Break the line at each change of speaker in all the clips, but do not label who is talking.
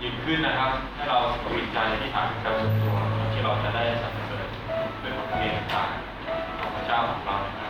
ยืนขึ้นนะครับให้เราฝึกใจที่ฐานการส่วนตัวที่เราจะได้สรรเสริญด้วยบทเพลงต่างๆของพระเจ้าของเรานะครับ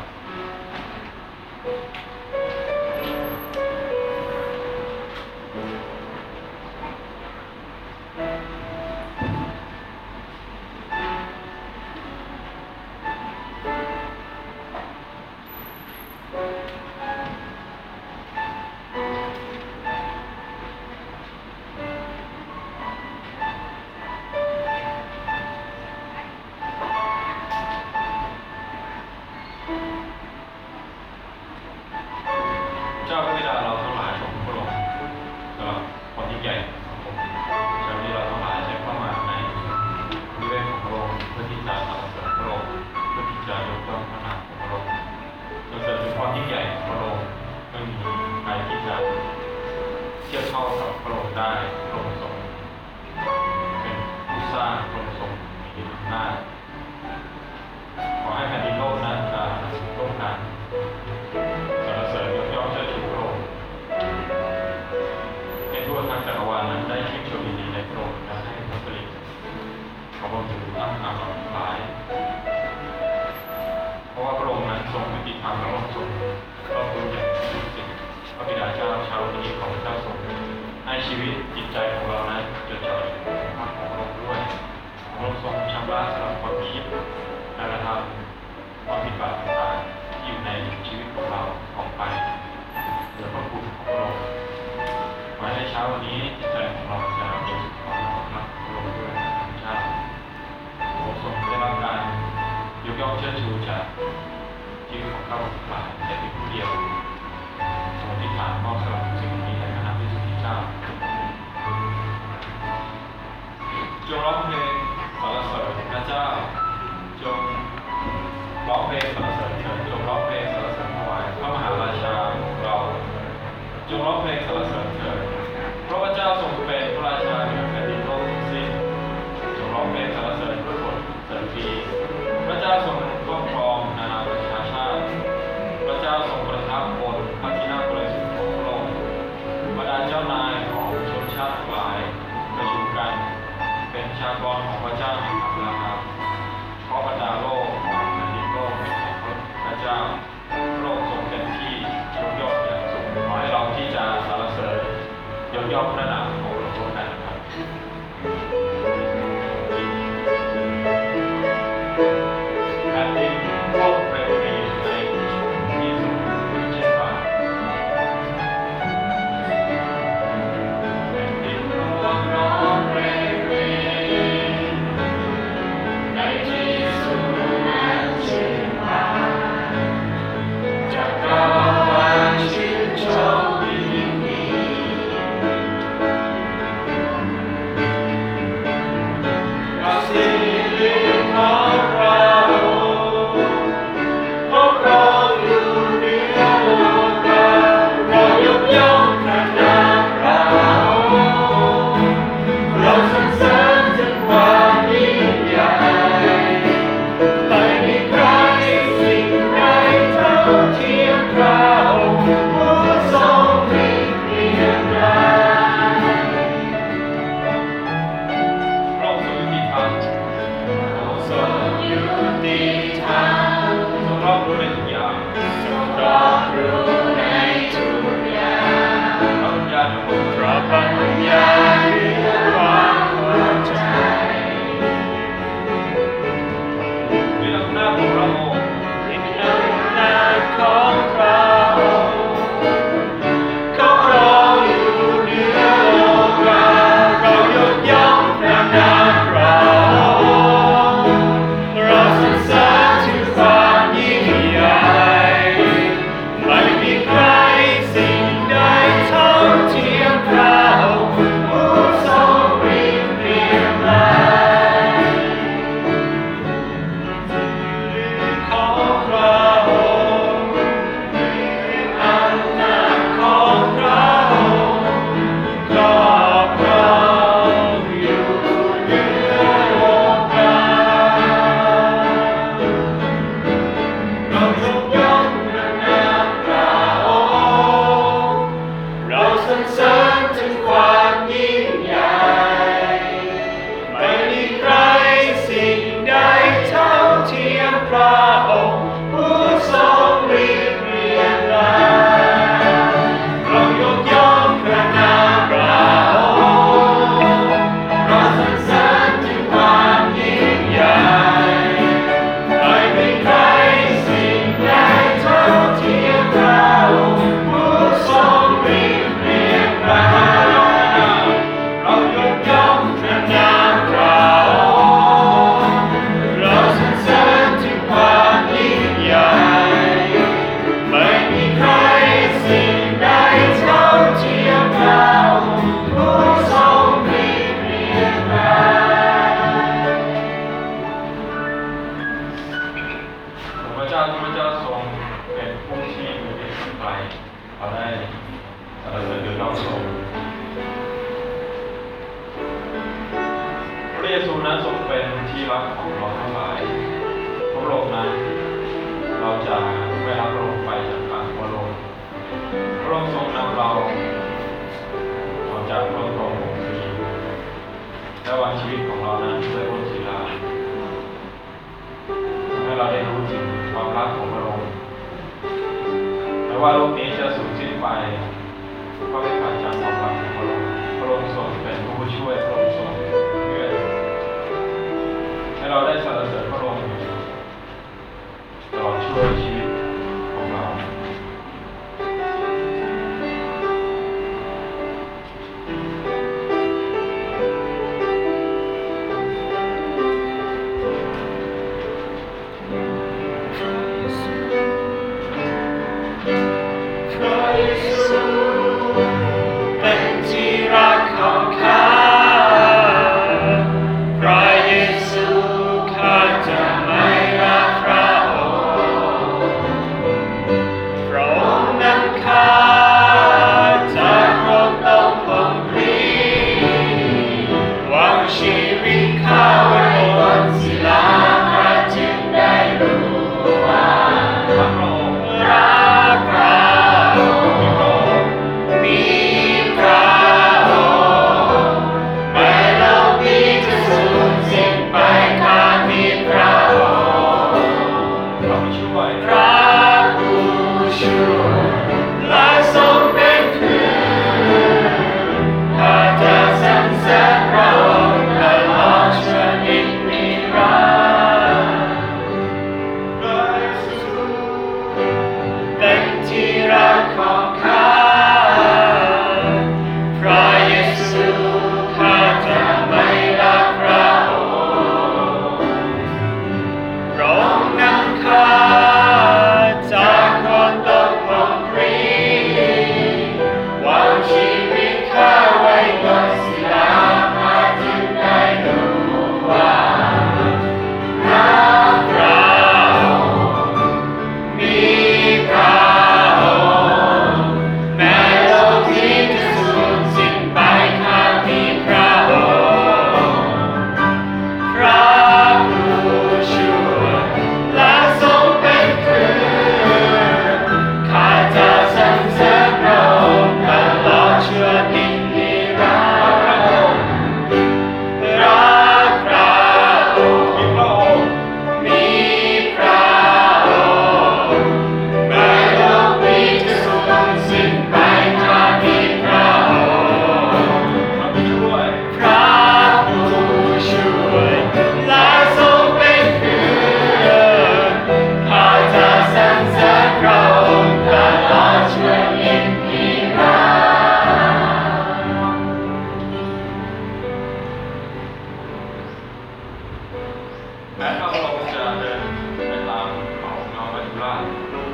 เจ้าพระบิดาเราทั้งหลายของพระองค์สำหรับความยิ่งใหญ่ของพระองค์เจ้าที่เราทั้งหลายได้เข้ามาในบริเวณของพระองค์เพื่อที่จะสรรเสริญพระองค์เพื่อที่จะยกย่องพระนามของพระองค์สรรเสริญถึงความยิ่งใหญ่ของพระองค์ไม่มีใครที่จะเทียบเท่ากับพระองค์ได้พระองค์ทรงเป็นผู้สร้างพระองค์ทรงมีอำนาจขอให้แผ่นดินโลกนั้นร่วมกันสรรเสริญยกย่องเชิดชูพระองค์ให้ทั่วทั้งจักรวาลนั้นได้ชื่นชมยินดีในพระองค์และให้พระสิริของพระองค์อยู่ตั้งอาลัยหลายเพราะว่าพระองค์นั้นทรงยุติธรรมและพระองค์ทรงรอบรู้อย่างทุกสิ่งพระบิดาเจ้าชาวโลกของพระเจ้าทรงให้ชีวิตจิตใจของเรานั้นจดจ่ออยู่ในภาพของพระองค์ด้วยพระองค์ทรงชำระสำหรับความคิดการกระทำความผิดบาปต่างๆที่อยู่ในชีวิตของเราออกไปโดยพระคุณของพระองค์ขอให้ในเช้าวันนี้จิตใจของเราจะรู้สึกความรักพระองค์ด้วยพระเจ้าพระองค์ทรงได้รับการยกย่องเชิดชูจากชีวิตของข้าพเจ้าทั้งหลายแต่เพียงผู้เดียวทรงอธิษฐานมอบสำหรับสิ่งนี้ในพระนามพระเยซูคริสต์เจ้าจงร้องเพลงสรรเสริญพระเจ้าจงร้องเพลงสรรเสริญเถิดจงร้องเพลงสรรเสริญถวายพระมหาราชาของเราจงร้องเพลงสรรเสริญเถิดเพราะพระเจ้าทรงเป็นพระราชาเหนือแผ่นดินโลกทั้งสิ้นจงร้องเพลงสรรเสริญด้วยบทสรรพีพระเจ้าทรงปกครองนานาประชาชาติพระเจ้าทรงประทับบนพระที่นั่งบริสุทธิ์ของพระองค์บรรดาเจ้านายของชนชาติทั้งหลายประชุมกันเป็นชากรของพระเจ้าแห่งอับราฮัมเพราะบรรดาโลกของแผ่นดินโลกของพระเจ้าพระองค์ทรงเป็นที่ยกย่องอย่างสูงขอให้เราที่จะสรรเสริญยกย่องพระนามของพระองค์ร่วมกันนะครับแผ่นดินโลกเปรย์ในที่สูงเช่นฟ้าแผ่นดินโลกร้องเปรย์ในที่สูงนั้นชื่นบานจักรวาลชื่นชมยินดีกับสิ่งลึกของเราพวกเราอยู่เหนือโลกาเรายกย่องพระนามเราเราสรรเสริญถึงความยิ่งใหญ่ไม่มีใครสิ่งใดเท่าเทียมเราผู้ทรงฤทธิ์เพียงใดพระองค์ทรงยุติธรรมพระองค์ทรงยุติธรรมทรงรอบรู้ในทุกอย่างทรงรอบรู้ในทุกอย่างพระปัญญาเหนือพระปัญญาเหนือความเข้าใจด้วยอำนาจของพระองค์ด้วยอำนาจของพระองค์เขาครองอยู่เหนือโลกาเรายกย่องพระนามเราเราสรรเสริญถึงความยิ่งใหญ่ไม่มีใครสิ่งใดเท่าเทียมเรายซูนั้นทรงเป็นที่รักของเราทั้งหลายพระองค์นั้นเราจะไม่รับพระองค์ไปจากการพระองค์ทรงนำเราออกจากพระองค์ของทีและวางชีวิตของเรานั้นด้วยบนศิลาให้เราได้รู้ถึงความรักของพระองค์แม้ว่าโลกนี้จะสูญสิ้นไปก็ไม่ขาดจากความรักของพระองค์ทรงเป็นผู้ช่วยพระองค์ทรงเพื่อให้เราได้สรรเสริญพระองค์ตลอดช่วงชีวิตของเราแม้ถ้าเราจะเดินไปตามเขาเงาวัฏราช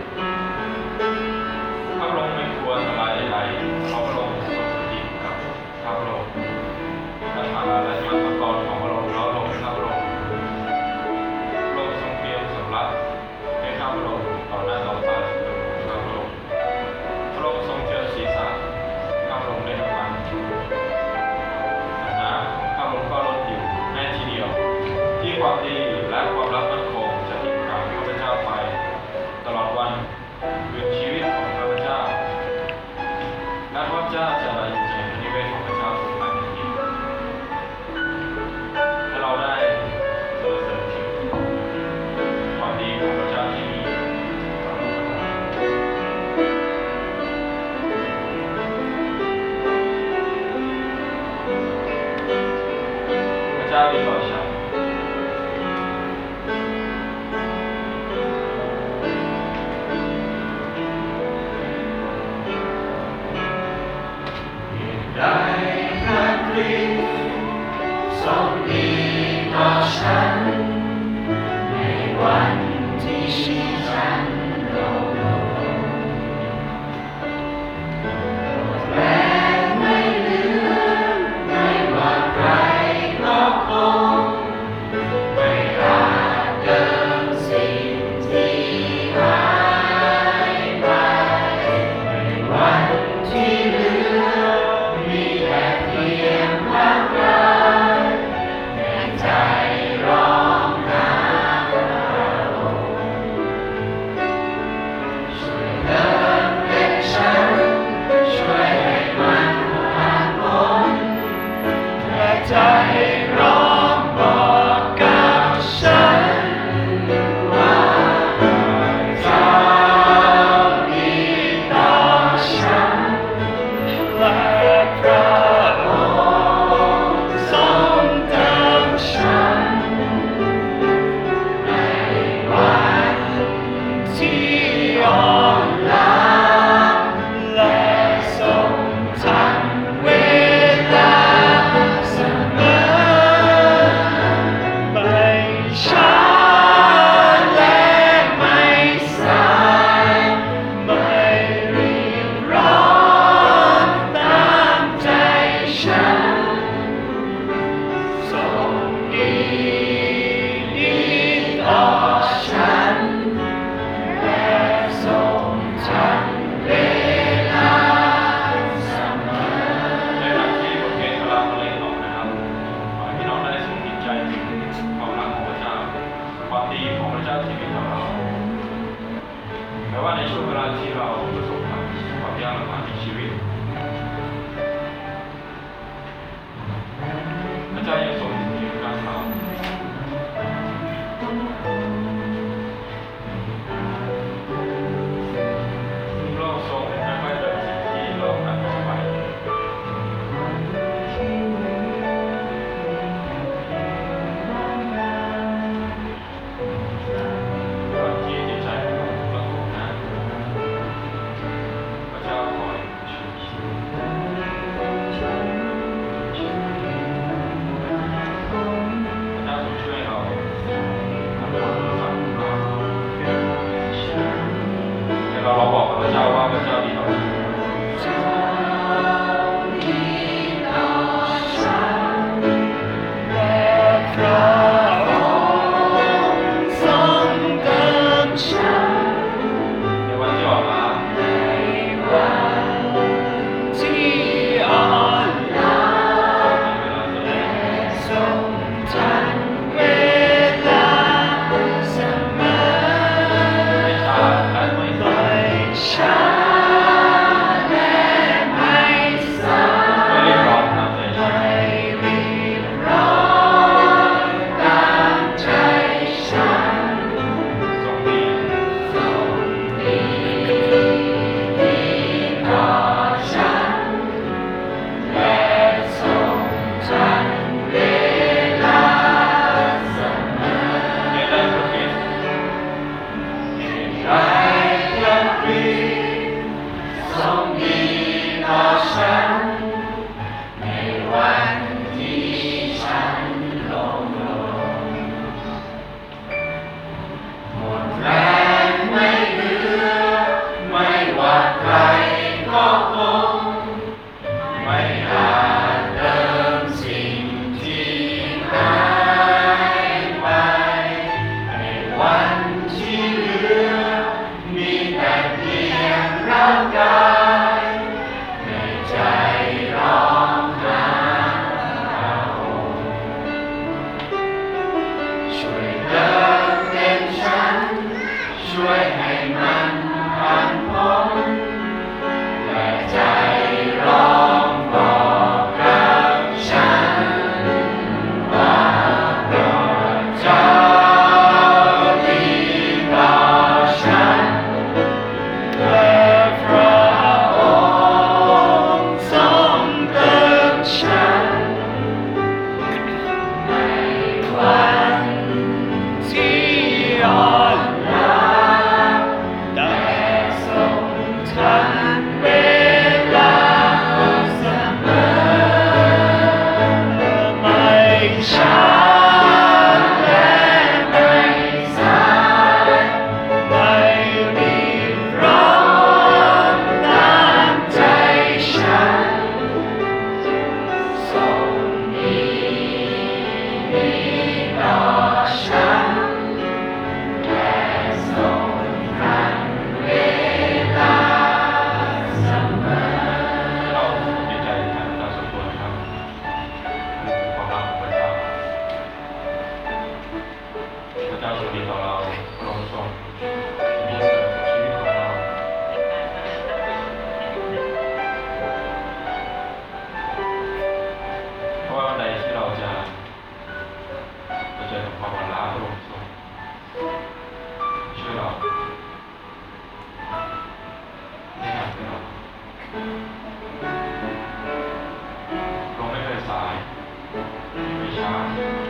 พระองค์ไม่กลัวอันตรายใดๆเพราะพระองค์ทรงสถิตกับพระองค์คาถาและมัทกรของพระองค์ล้อลงพระองค์ทรงเตรียมสำรับให้ข้าพระองค์ต่อหน้าต่อตาพระองค์ทรงเจิมศีรษะข้าพระองค์ด้วยน้ำมันน้ำของข้าพระองค์ก็ล้นอยู่แน่ทีเดียวที่ความดีและความรักมั่นคงจะติดตามข้าพเจ้าไปตลอดวันคืนชีวิตของข้าพเจ้าและข้าพเจ้าจะอยู่ในนิเวศของพระเจ้าทุกวันนี้ถ้าเราได้สรรเสริญถึงความดีของพระเจ้าที่มีต่อเราพระเจ้าดีต่อฉัน
ได้พระคริสต์ทรงดีต่อฉันในวันที่ฉันโลภและไม่ลืมไม่ว่าใครก็คงไม่อาจเดิมสิ่งที่หายไปในวันที่เหลือมีแต่เพียงความรักในวันที่ฉันล้มลงหมดแรงไม่เหลือไม่ว่าใครก็คงไม่อาจเติมสิ่งที่หายไปในวันที่เหลือมีแต่เพียงร่างกายในใจร้องหาพระองค์ช่วยเติมเต็มฉันช่วยให้มันผ่านพ้นและใจร้องบอกกับฉันว่าพระเจ้าดีต่อฉันและพระองค์ทรงเติมฉันในวันที่อ่อนล้าแต่ทรงทันเวลาเสมอไม่ช้าและไม่สายไม่รีบร้อนตามใจฉันทรงมีต่อฉันและทรงทันเวลาเสมอ
เราดีใจแทนพระเจ้าส่วนตัวนะครับนี่คือความรักของพระเจ้าพระเจ้าทรงดีต่อเราพระองค์ทรงมีเกิดกับชีวิตของเราเพราะว่าวันใดที่เราจะเจอกับความอ่อนล้าพระองค์ทรงช่วยเราแนะนำให้เราพระองค์ไม่เคยสายไม่ช้า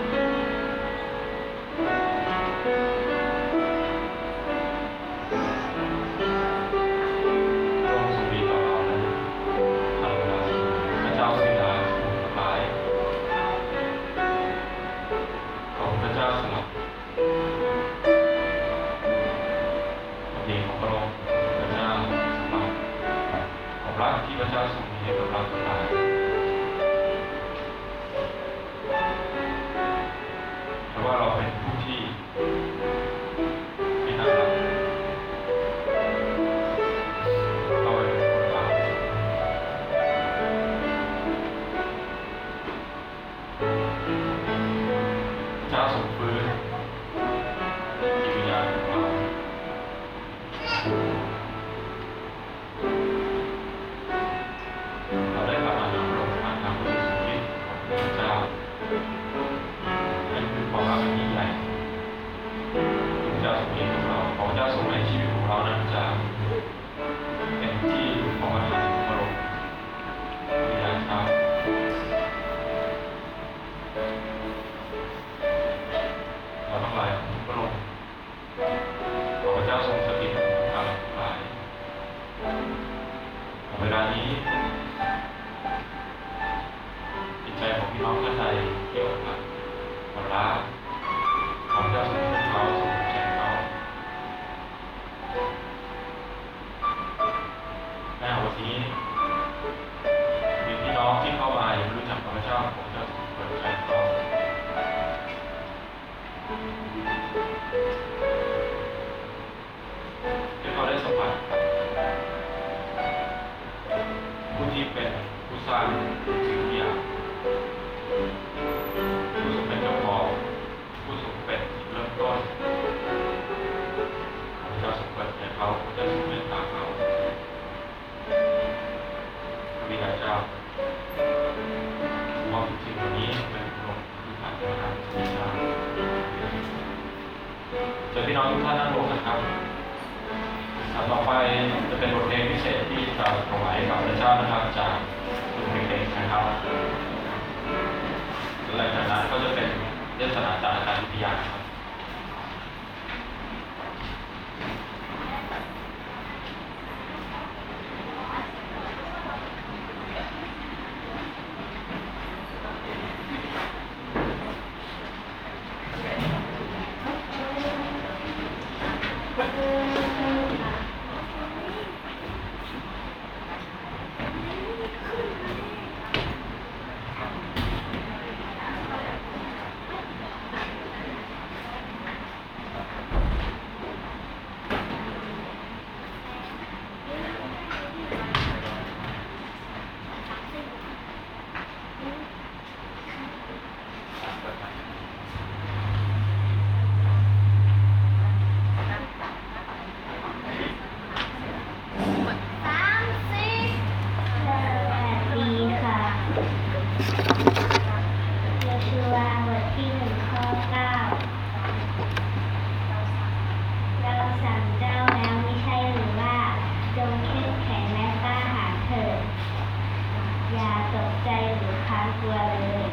พระองค์ทรงดีต่อเราและทันเวลาเสมอพระเจ้าทรงดีร้ายของพระเจ้าสลับความดีของพระองค์พระเจ้าสลับความรักที่พระเจ้าทรงมีให้กับเราทั้งหลายเพราะว่าเราเป็นผู้ที่ไม่น่ารักเราเป็นคนบาปพระเจ้าทรงฟื้นจิตวิญญาณของเราเราได้กลับมาหาพระองค์ผ่านทางพระเยซูคริสต์ของพระเจ้านั่นคือความรักอันยิ่งใหญ่ที่พระเจ้าทรงมีกับเราของพระเจ้าทรงในชีวิตของเรานั้นจะเป็นที่ของอาหารของพระองค์วิญญาณเช้าเราทั้งหลายของพระองค์ของพระเจ้าทรงสถิตอยู่กับเราทั้งหลายเวลานี้จิตใจของพี่น้องท่านใดเกี่ยวกับความรักของพระเจ้าทรงช่วยเขาทรงใจเขาในวันนี้มีพี่น้องที่เข้ามายังไม่รู้จักพระเจ้าของพระเจ้าทรงเปิดใจเขาให้เขาได้สัมผัสผู้ที่เป็นผู้สร้างสิ่งทุกอย่างผู้ทรงเป็นเจ้าของผู้ทรงเป็นจุดเริ่มต้นของพระเจ้าทรงเปิดใจเขาพระเจ้าทรงเมตตาเขาพระบิดาเจ้ามอบทุกสิ่งเหล่านี้เป็นลงที่ผ่านมาทางพระบิดาเจอพี่น้องทุกท่านนั่งลงนะครับต่อไปจะเป็นบทเพลงพิเศษที่จะถวายกับพระเจ้านะครับจากกลุ่มเด็กๆนะครับหลังจากนั้นก็จะเป็นเทศนาจากอาจารย์วิทยาครับ
ขโยชูวาบทที่1 ข้อ 9เราสั่งเจ้าแล้วมิใช่หรือว่าจงเข้มแข็งและกล้าหาญเถิดอย่าตกใจหรือคลางกลัวเลย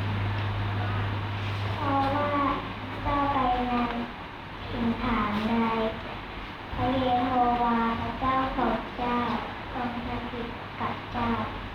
เพราะว่าเจ้าไปนั้นถิ่นฐานใดพระเยโฮวาห์พระเจ้าของเจ้าทรงสถิตกับเจ้า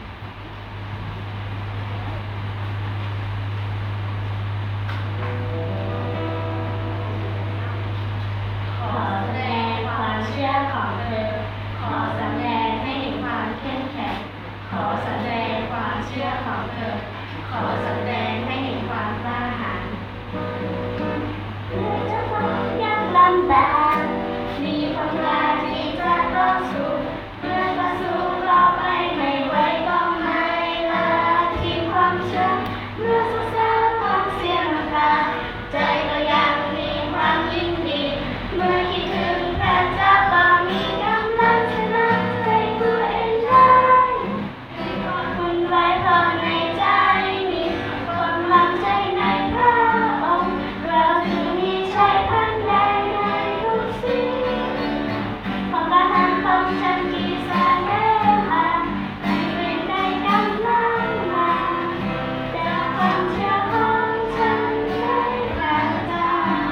ขอแสดงความเชื่อของเธอขอแสดงให้เห็นความเข้มแข็งขอแสดงความเชื่อของเธอขอแสดงให้เห็นความกล้าหาญเมื่อเจ้าต้องยากลำบากมีความกล้าที่จะต่อสู้เมื่อต่อสู้ต่อไปไม่ไหวก็ไม่ละทิ้งความเชื่อเมื่อสุดท้ายความเสียน้ำตาใจก็ยังมีความยินดีเมื่อคิดถึงพระเจ้าก็มีกำลังชนะใจตัวเองได้มีความวุ่นวายภายในใจมีความลังใจในพระองค์เราจึงมีชัยพันใดในทุกสิ่งความกล้าหาญของฉันที่แสดงมาให้เป็นได้กำลังมาจากความเชื่อของฉันในพระเจ้า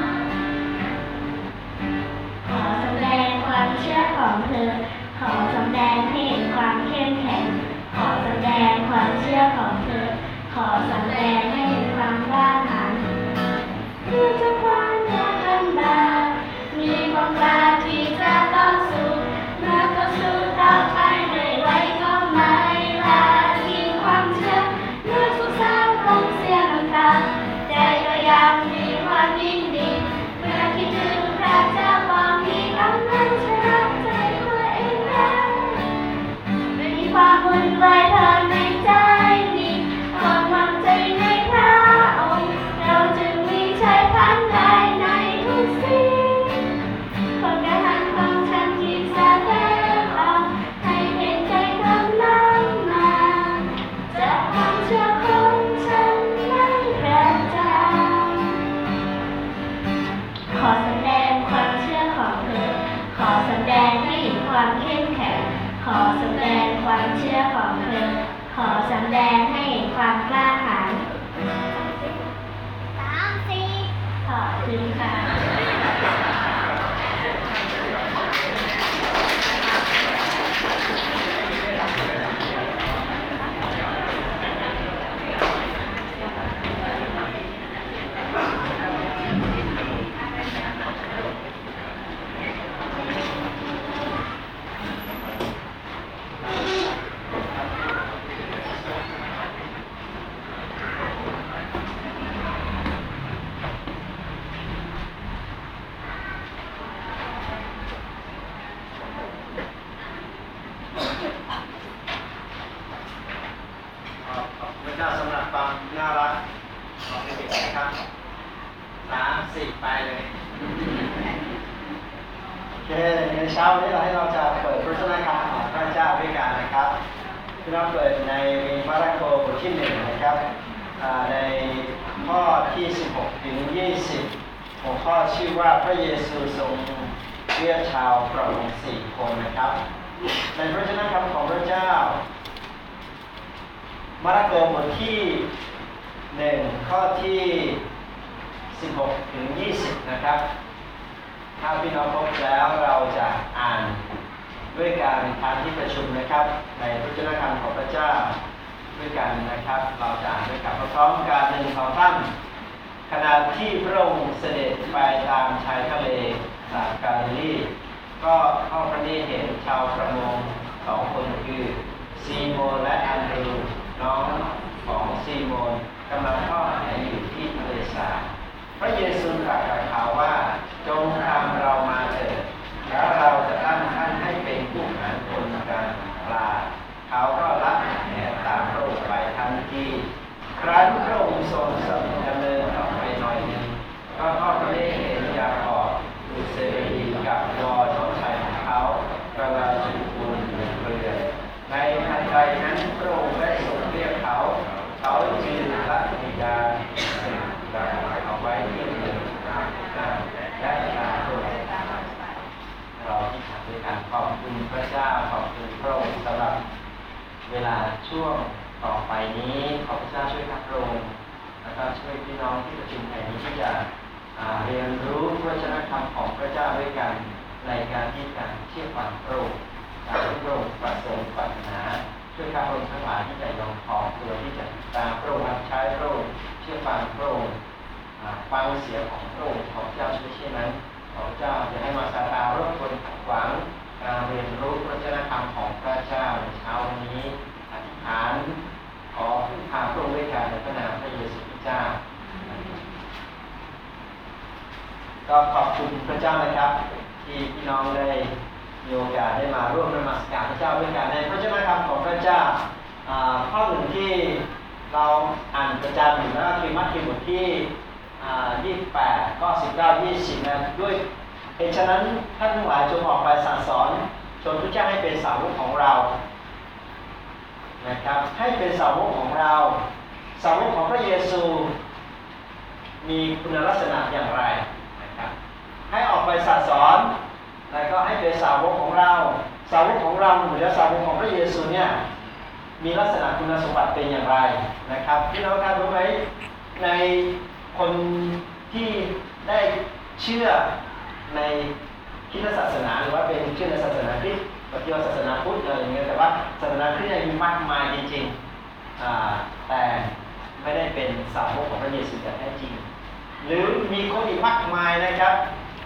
ขอแสดงความเชื่อของเธอขอแสดงให้เห็นความเข้มแข็งขอแสดงความเชื่อของเธอขอแสดงให้เห็นความกล้าหาญเมื่อเจ้าความยากลำบากมีความกล้าที่จะต่อสู้เมื่อต่อสู้ต่อไปไม่ไหวก็ไม่ละทิ้งความเชื่อเมื่อทุกสาวต้องเสียน้ำตาใจก็ยังมีความยินดีเมื่อคิดถึงพระเจ้าก็มีกำลังชนะใจตัวเองได้ไม่มีความวุ่นวายภายในใจมีความหวังใจในพระองค์เราจึงมีชัยพันได้ในทุกสิ่งความกล้าหาญของฉันที่แสดงออกให้เห็นใจกำลังมาจากความเชื่อของฉันในพระเจ้าขอแสดงความเชื่อของเธอขอแสดงให้เห็นความเข้มแข็งขอแสดงความเชื่อของเธอขอแสดงให้เห็นความกล้าหาญขอบคุณค่ะ
ขอบคุณพระเจ้าสำหรับความน่ารักของเด็กๆนะครับ3 4ไปเลยโอเคในเช้านี้เราจะเปิดพระวจนะคำของพระเจ้าด้วยกันนะครับที่เราเปิดในมาระโกบทที่1นะครับในข้อที่16ถึง20หัวข้อชื่อว่าพระเยซูทรงเรียกชาวประมง4 คนนะครับในพระวจนะคำของพระเจ้ามาระโกบทที่1ข้อที่16ถึง20นะครับถ้าพี่น้องพบแล้วเราจะอ่านด้วยการทานที่ประชุมนะครับในพระวจนะคำของพระเจ้าด้วยกันนะครับเราจะอ่านด้วยกันพร้อมๆกัน1 2 3ขณะที่พระองค์เสด็จไปตามชายทะเลสาการิลีก็เข้าพระเนตรเห็นชาวประมง2 คนคือซีโมนและอันดรูน้องของซีโมนกำลังทอดแหอยู่ที่ทะเลสาบพระเยซูตรัสกับเขาว่าจงตามเรามาเถิดแล้วเราจะตั้งท่านให้เป็นผู้หารคนการปลาเขาก็รับแหตามพระองค์ไปทันทีครั้นพระองค์ทรงดำเนินออกไปหน่อยหนึ่งก็ทอดพระเนตรเห็นยาขอบอุเซรีกับยอน้องชายของเขากำลังจูบปูนอยู่เรือในทันใดนั้นพระองค์ได้ทรงเรียกเขาเขาจืดและมีการเอาไว้ที่หนึ่งและการตรวจเราที่ทำด้วยกันขอบคุณพระเจ้าขอบคุณพระองค์สำหรับเวลาช่วงต่อไปนี้ขอพระเจ้าช่วยพระองค์แล้วก็ช่วยพี่น้องที่ประชุมแห่งนี้ที่จะเรียนรู้พระวจนะธรรมของพระเจ้าด้วยกันในการที่จะเชื่อฟังพระองค์ตามที่พระองค์ประสงค์ปรารถนาช่วยข้าพระองค์ทั้งหลายที่จะยอมขอบตัวที่จะตามพระองค์รับใช้พระองค์เชื่อฟังพระองค์ฟังเสียงของพระองค์ขอพระเจ้าช่วยเช่นนั้นขอพระเจ้าจะให้มาซาตารบกวนขัดขวางการเรียนรู้พระวจนะธรรมของพระเจ้าในเช้าวันนี้อธิษฐานขอพึ่งพาพระองค์ด้วยกันในพระนามพระเยซูคริสต์เจ้าก็ขอบคุณพระเจ้านะครับที่พี่น้องได้มีโอกาสได้มาร่วมนมัสการพระเจ้าด้วยกันในพระวจนะธรรมของพระเจ้าข้อหนึ่งที่เราอ่านประจำอยู่นะคือมัทธิวบทที่28ข้อ19 20นะด้วยเหตุฉะนั้นท่านทั้งหลายจงออกไปสั่งสอนชนทุกเจ้าให้เป็นสาวกของเรานะครับให้เป็นสาวกของเราสาวกของพระเยซูมีคุณลักษณะอย่างไรนะครับให้ออกไปสั่งสอนแล้วก็ให้เป็นสาวกของเราสาวกของเราหรือสาวกของพระเยซูเนี่ยมีลักษณะคุณสมบัติเป็นอย่างไรนะครับพี่น้องครับรู้ไหมในคนที่ได้เชื่อในคริสตศาสนาหรือว่าเป็นเชื่อในศาสนาคริสต์ปฏิบัติศาสนาพุทธอะไรอย่างเงี้ยแต่ว่าศาสนาคริสต์มีมากมายจริงๆแต่ไม่ได้เป็นสาวกของพระเยซูอย่างแท้จริงหรือมีคนอีกมากมายนะครับ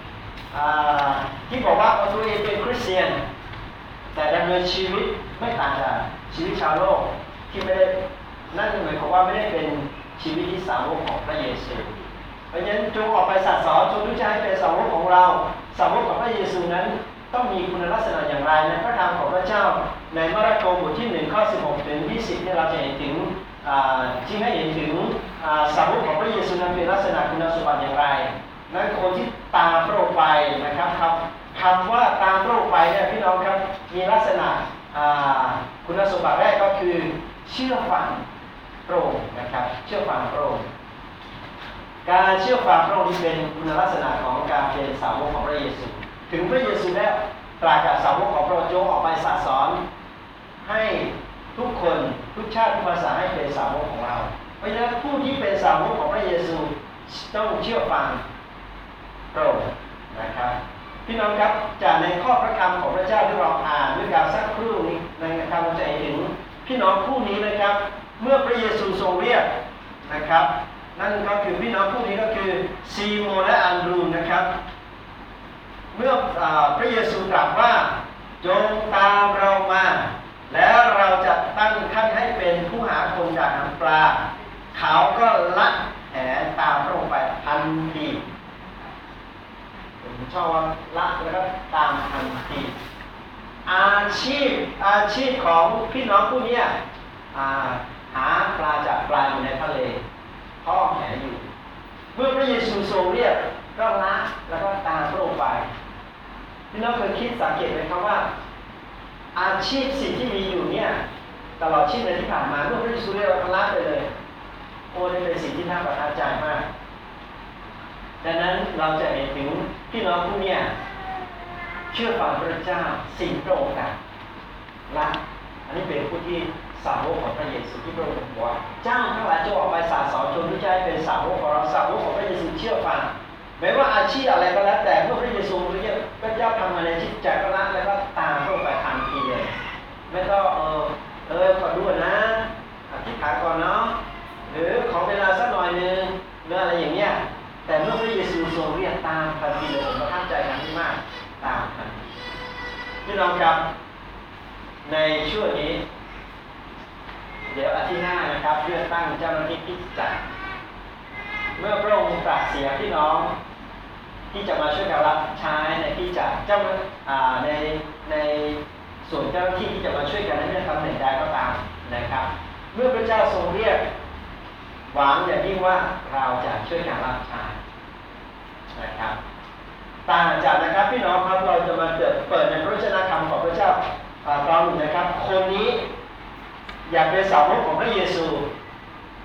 ที่บอกว่าตัวเองเป็นคริสเตียนแต่ดำเนินชีวิตไม่ต่างจากชีวิตชาวโลกที่ไม่ได้นั่นหมายความว่าไม่ได้เป็นชีวิตที่สาวกของพระเยซูเพราะฉะนั้นจงออกไปสั่งสอนชนทุกชาติให้เป็นสาวกของเราสาวกของพระเยซูนั้นต้องมีคุณลักษณะอย่างไรในพระธรรมของพระเจ้าในมาระโกบทที่1ข้อ16ถึง20เนี่ยเราจะเห็นถึงที่ให้เห็นถึงสาวกของพระเยซูนั้นเป็นลักษณะคุณสมบัติอย่างไรนั่นคนที่ตามพระองค์ไปนะครับคำว่าตามพระองค์ไปเนี่ยพี่น้องครับมีลักษณะคุณสมบัติแรกก็คือเชื่อฟังพระองค์นะครับเชื่อฟังพระองค์การเชื่อฟังพระองค์นี้เป็นคุณลักษณะของการเป็นสาวกของพระเยซูถึงพระเยซูได้ตรัสกับสาวกของพระองค์จงออกไปสั่งสอนให้ทุกคนทุกชาติทุกภาษาให้เป็นสาวกของเราเพราะฉะนั้นผู้ที่เป็นสาวกของพระเยซูต้องเชื่อฟังพระองค์นะครับพี่น้องครับจากในข้อพระคำของพระเจ้าที่เราอ่านด้วยกันสักครู่นี้นะครับเราจะเห็นถึงพี่น้องผู้นี้นะครับเมื่อพระเยซูทรงเรียกนะครับนั่นก็คือพี่น้องผู้นี้ก็คือซีโมนและอันดรูนะครับเมื่อพระเยซูตรัสว่าจงตามเรามาแล้วเราจะตั้งท่านให้เป็นผู้หาคนจากหางปลาเขาก็ละแหตามพระองค์ไปทันทีผมชอบว่าละแล้วก็ตามทันทีอาชีพของพี่น้องผู้นี้หาปลาจากปลาอยู่ในทะเลท่อแหอยู่เมื่อพระเยซูทรงเรียกก็ละแล้วก็ตามพระองค์ไปพี่น้องเคยคิดสังเกตไหมครับว่าอาชีพสิ่งที่มีอยู่เนี่ยตลอดชีวิตที่ผ่านมาเมื่อพระเยซูเรียกเราก็ละไปเลยโอ้นี่เป็นสิ่งที่น่าประทับใจมากดังนั้นเราจะเห็นถึงพี่น้องผู้นี้เชื่อฟังพระเจ้าสิ่งพระองค์ตรัสละอันนี้เป็นผู้ที่สาวกของพระเยซูที่พระองค์บอกว่าเจ้าทั้งหลายจงออกไปสั่งสอนชนทุกชาติเป็นสาวกของเราสาวกของพระเยซูเชื่อฟังแม้ว่าอาชีพอะไรก็แล้วแต่เมื่อพระเยซูเรียกพระเจ้าทำอะไรจิตใจก็ละแล้วก็ตามพระองค์ไปทันทีเลยไม่ต้องขอดูนะอธิษฐานก่อนเนาะหรือขอเวลาสักหน่อยนึงหรืออะไรอย่างเงี้ยแต่เมื่อพระเยซูทรงเรียกตามทันทีเลยผมประทับใจครั้งนี้มากตามทันทีพี่น้องครับในช่วงนี้เดี๋ยวอาทิตย์หน้านะครับเลือกตั้งเจ้าหน้าที่คริสตจักรเมื่อพระองค์ตรัสเสียพี่น้องที่จะมาช่วยกันรับใช้ในคริสตจักรเจ้าในส่วนเจ้าหน้าที่ที่จะมาช่วยกันในเรื่องตำแหน่งใดก็ตามนะครับเมื่อพระเจ้าทรงเรียกหวังอย่างยิ่งว่าเราจะช่วยกันรับใช้นะครับต่างจากนะครับพี่น้องครับเราจะมาเปิดในพระวจนะคำของพระเจ้าตอนหนึ่งนะครับคนนี้อยากเป็นสาวกของพระเยซู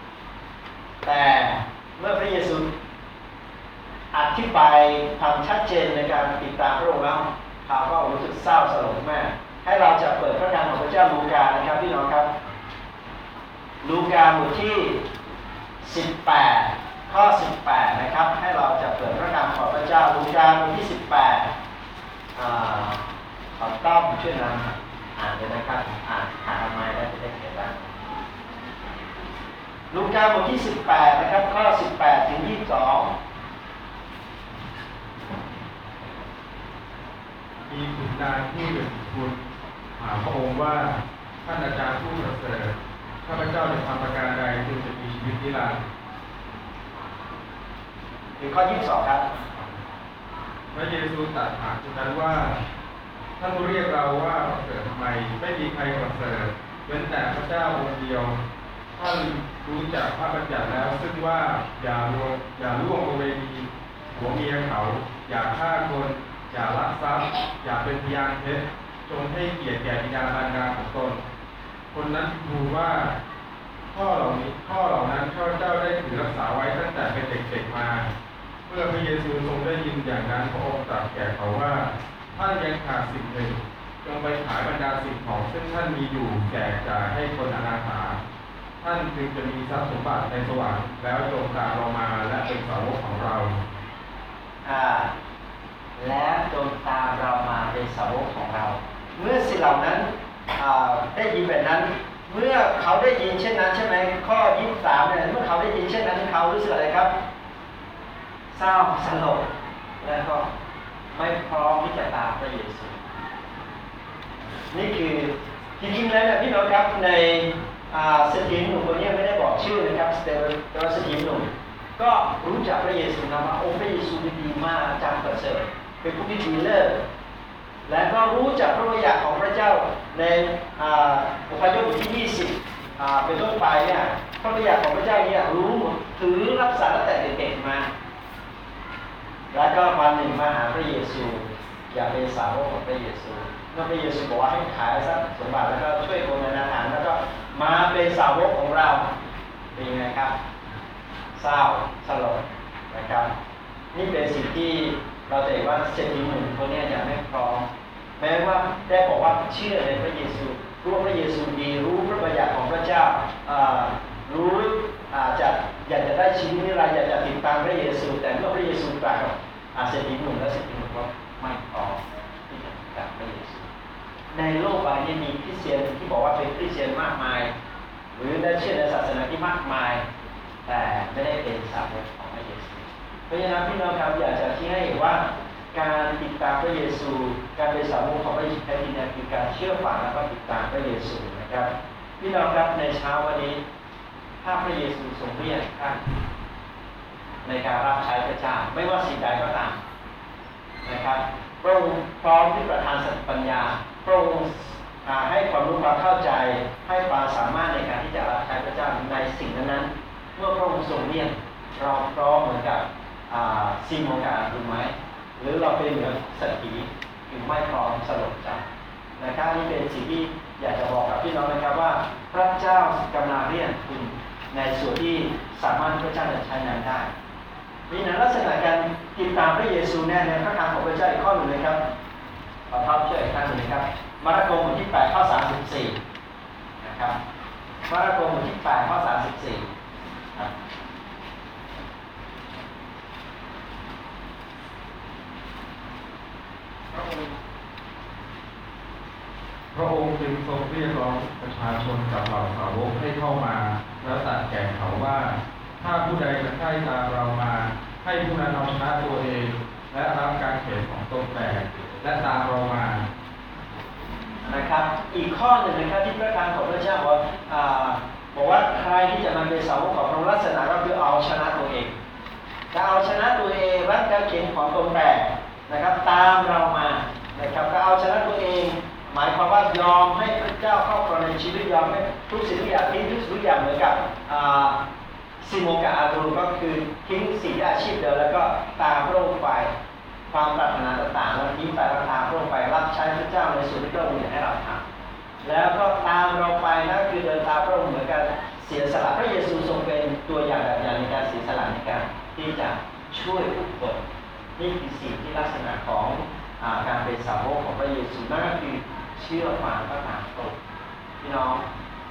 ความชัดเจนในการติดตามพระองค์แล้วเขาก็รู้สึกเศร้าสลดมากให้เราจะเปิดพระการของพระเจ้าลูกานะครับพี่น้องครับลูกาบทที่18ข้อ18นะครับให้เราจะเปิดพระการของพระเจ้าลูกาบทที่18ขอต้อมช่วยนำอ่านเลยนะครับอ่านหาไม้ได้จะได้เขียนได้ลูกาบทที่18นะครับข้อ18ถึง22
มีขุนนางผู้หนึ่งทูลถามพระองค์ว่าท่านอาจารย์ผู้ประเสริฐข้าพเจ้าจะทำประการใดจึงจะมีชีวิตนิรันดร์
ถึงข้อ22ครับ
พระเยซูตรัสถามฉะนั้นว่าท่านเรียกเราว่าประเสริฐทำไมไม่มีใครประเสริฐเว้นแต่พระเจ้าองค์เดียวท่านรู้จักพระบัญญัติแล้วซึ่งว่าอย่าล่วงประเวณีผัวเมียเขาอย่าฆ่าคนอย่าลักทรัพย์อย่าเป็นพยานเท็จจงให้เกียรติแก่บิดามารดาของตนคนนั้นทูลว่าข้อเหล่านั้นข้าพเจ้าได้ถือรักษาไว้ตั้งแต่เป็นเด็กๆมาเมื่อพระเยซูทรงได้ยินอย่างนั้นพระองค์ตรัสแก่เขาว่าท่านยังขาดสิ่งหนึ่งจงไปขายบรรดาสิ่งของซึ่งท่านมีอยู่แจกจ่ายให้คนอนาถาท่านจึงจะมีทรัพย์สมบัติในสวรรค์แล้วจงตามเรามาและเป็นสาวกของเรา
และจงตามเรามาเป็นสาวกของเราเมื่อสิ่งเหล่านั้นได้ยินแบบนั้นเมื่อเขาได้ยินเช่นนั้นใช่ไหมข้อ23เนี่ยเมื่อเขาได้ยินเช่นนั้นเขารู้สึกอะไรครับเศร้าสลดและก็ไม่พร้อมที่จะตามพระเยซูนี่คือจริงๆแล้วนะพี่น้องครับในเศรษฐีหนุ่มคนนี้ไม่ได้บอกชื่อนะครับแต่ว่าเศรษฐีหนุ่มก็รู้จักพระเยซูนะว่าองค์พระเยซูดีมากอาจารย์ประเสริฐเป็นผู้ที่ดีเลิศและก็รู้จักพระวจนะของพระเจ้าในอพยพบทที่20เป็นต้นไปเนี่ยพระวจนะของพระเจ้าเนี่ยรู้หมดถือรับสารตั้งแต่เด็กๆมาแล้วก็วันหนึ่งมาหาพระเยซูอยากเป็นสาวกของพระเยซูเมื่อพระเยซูบอกว่าให้ขายทรัพย์สมบัติแล้วก็ช่วยคนอนาถาแล้วก็มาเป็นสาวกของเราเป็นยังไงครับเศร้าสลดนะครับนี่เป็นสิ่งที่เราจะเห็นว่าเศรษฐีหนุ่มคนนี้ยังไม่พร้อมแม้ว่าได้บอกว่าเชื่อในพระเยซูรู้ว่าพระเยซูดีรู้พระบัญญัติของพระเจ้ารู้อยากจะได้ชีวิตนิรันดร์อยากจะติดตามพระเยซูแต่เมื่อพระเยซูตรัสกับเศรษฐีหนุ่มและเศรษฐีหนุ่มก็ไม่พร้อมที่จะติดตามพระเยซูในโลกใบนี้มีคริสเตียนที่บอกว่าเป็นคริสเตียนมากมายหรือได้เชื่อในศาสนาที่มากมายแต่ไม่ได้เป็นสาวกของพระเยซูเพราะฉะนั้นพี่น้องครับอยากจะชี้ให้เห็นว่าการติดตามพระเยซูการเป็นสาวกของพระเยซูแท้จริงคือการเชื่อฟังและก็ติดตามพระเยซูนะครับพี่น้องครับในเช้าวันนี้ถ้าพระเยซูทรงเรียกท่านในการรับใช้พระเจ้าไม่ว่าสิ่งใดก็ตามนะครับพระองค์พร้อมที่ประทานสติปัญญาพระองค์ให้ความรู้ความเข้าใจให้ความสามารถในการที่จะรับใช้พระเจ้าในสิ่งนั้นๆเมื่อพระองค์ทรงเรียกเราพร้อมเหมือนกับซีโมนกับอันดุไหมหรือเราเป็นเหมือนเศรษฐีอยู่ไม่พร้อมสลดใจนะครับนี่เป็นสิ่งที่อยากจะบอกกับพี่น้องนะครับว่าพระเจ้ากำลังเรียกคุณในส่วนที่สามารถพระเจ้าจะใช้งานได้มีในลักษณะการติดตามพระเยซูแน่ในพระคำของพระเจ้าอีกข้อหนึ่งนะครับขอท้าช่วยอีกครั้งหนึ่งนะครับมาระโกบทที่8ข้อ34นะครับมาระโกบทที่8ข้อ34ครับ
พระองค์จึงทรงเรียกร้องประชาชนกับเหล่าสาวกให้เข้ามาแล้วตรัสแก่เขาว่าถ้าผู้ใดจะใกล้ตามเรามาให้ผู้นั้นเอาชนะตัวเองและรับการเข็นของตนแบกและตามเรามา
นะครับอีกข้อหนึ่งนะครับที่พระคำของพระเจ้าบอกว่าใครที่จะมาเป็นสาวกของพระองค์ลักษณะก็คือเอาชนะตัวเองจะเอาชนะตัวเองรับการเข็นของตนแบกนะครับตามเรามานะครับก็เอาชนะตัวเองหมายความว่ายอมให้พระเจ้าเข้ามาในชีวิตยอมให้ทุกสิ่งทุกอย่างทิ้งทุกอย่างเหมือนกับซิโมกับอาดูก็คือทิ้งสิ่งอาชีพเดิมแล้วก็ตามพระองค์ไปความปรารถนาต่างๆแล้วทิ้งไปแล้วตามพระองค์ไปรับใช้พระเจ้าในส่วนที่พระองค์อยากให้เราทำแล้วก็ตามเราไปนั่นคือเดินตามพระองค์เหมือนกันเสียสละพระเยซูทรงเป็นตัวอย่างแบบอย่างในการเสียสละในการที่จะช่วยผู้คนนี่คือสิ่งที่ลักษณะของการเป็นสาวกของพระเยซูนั่นก็คือเชื่อฟังพระนามพระองค์พี่น้อง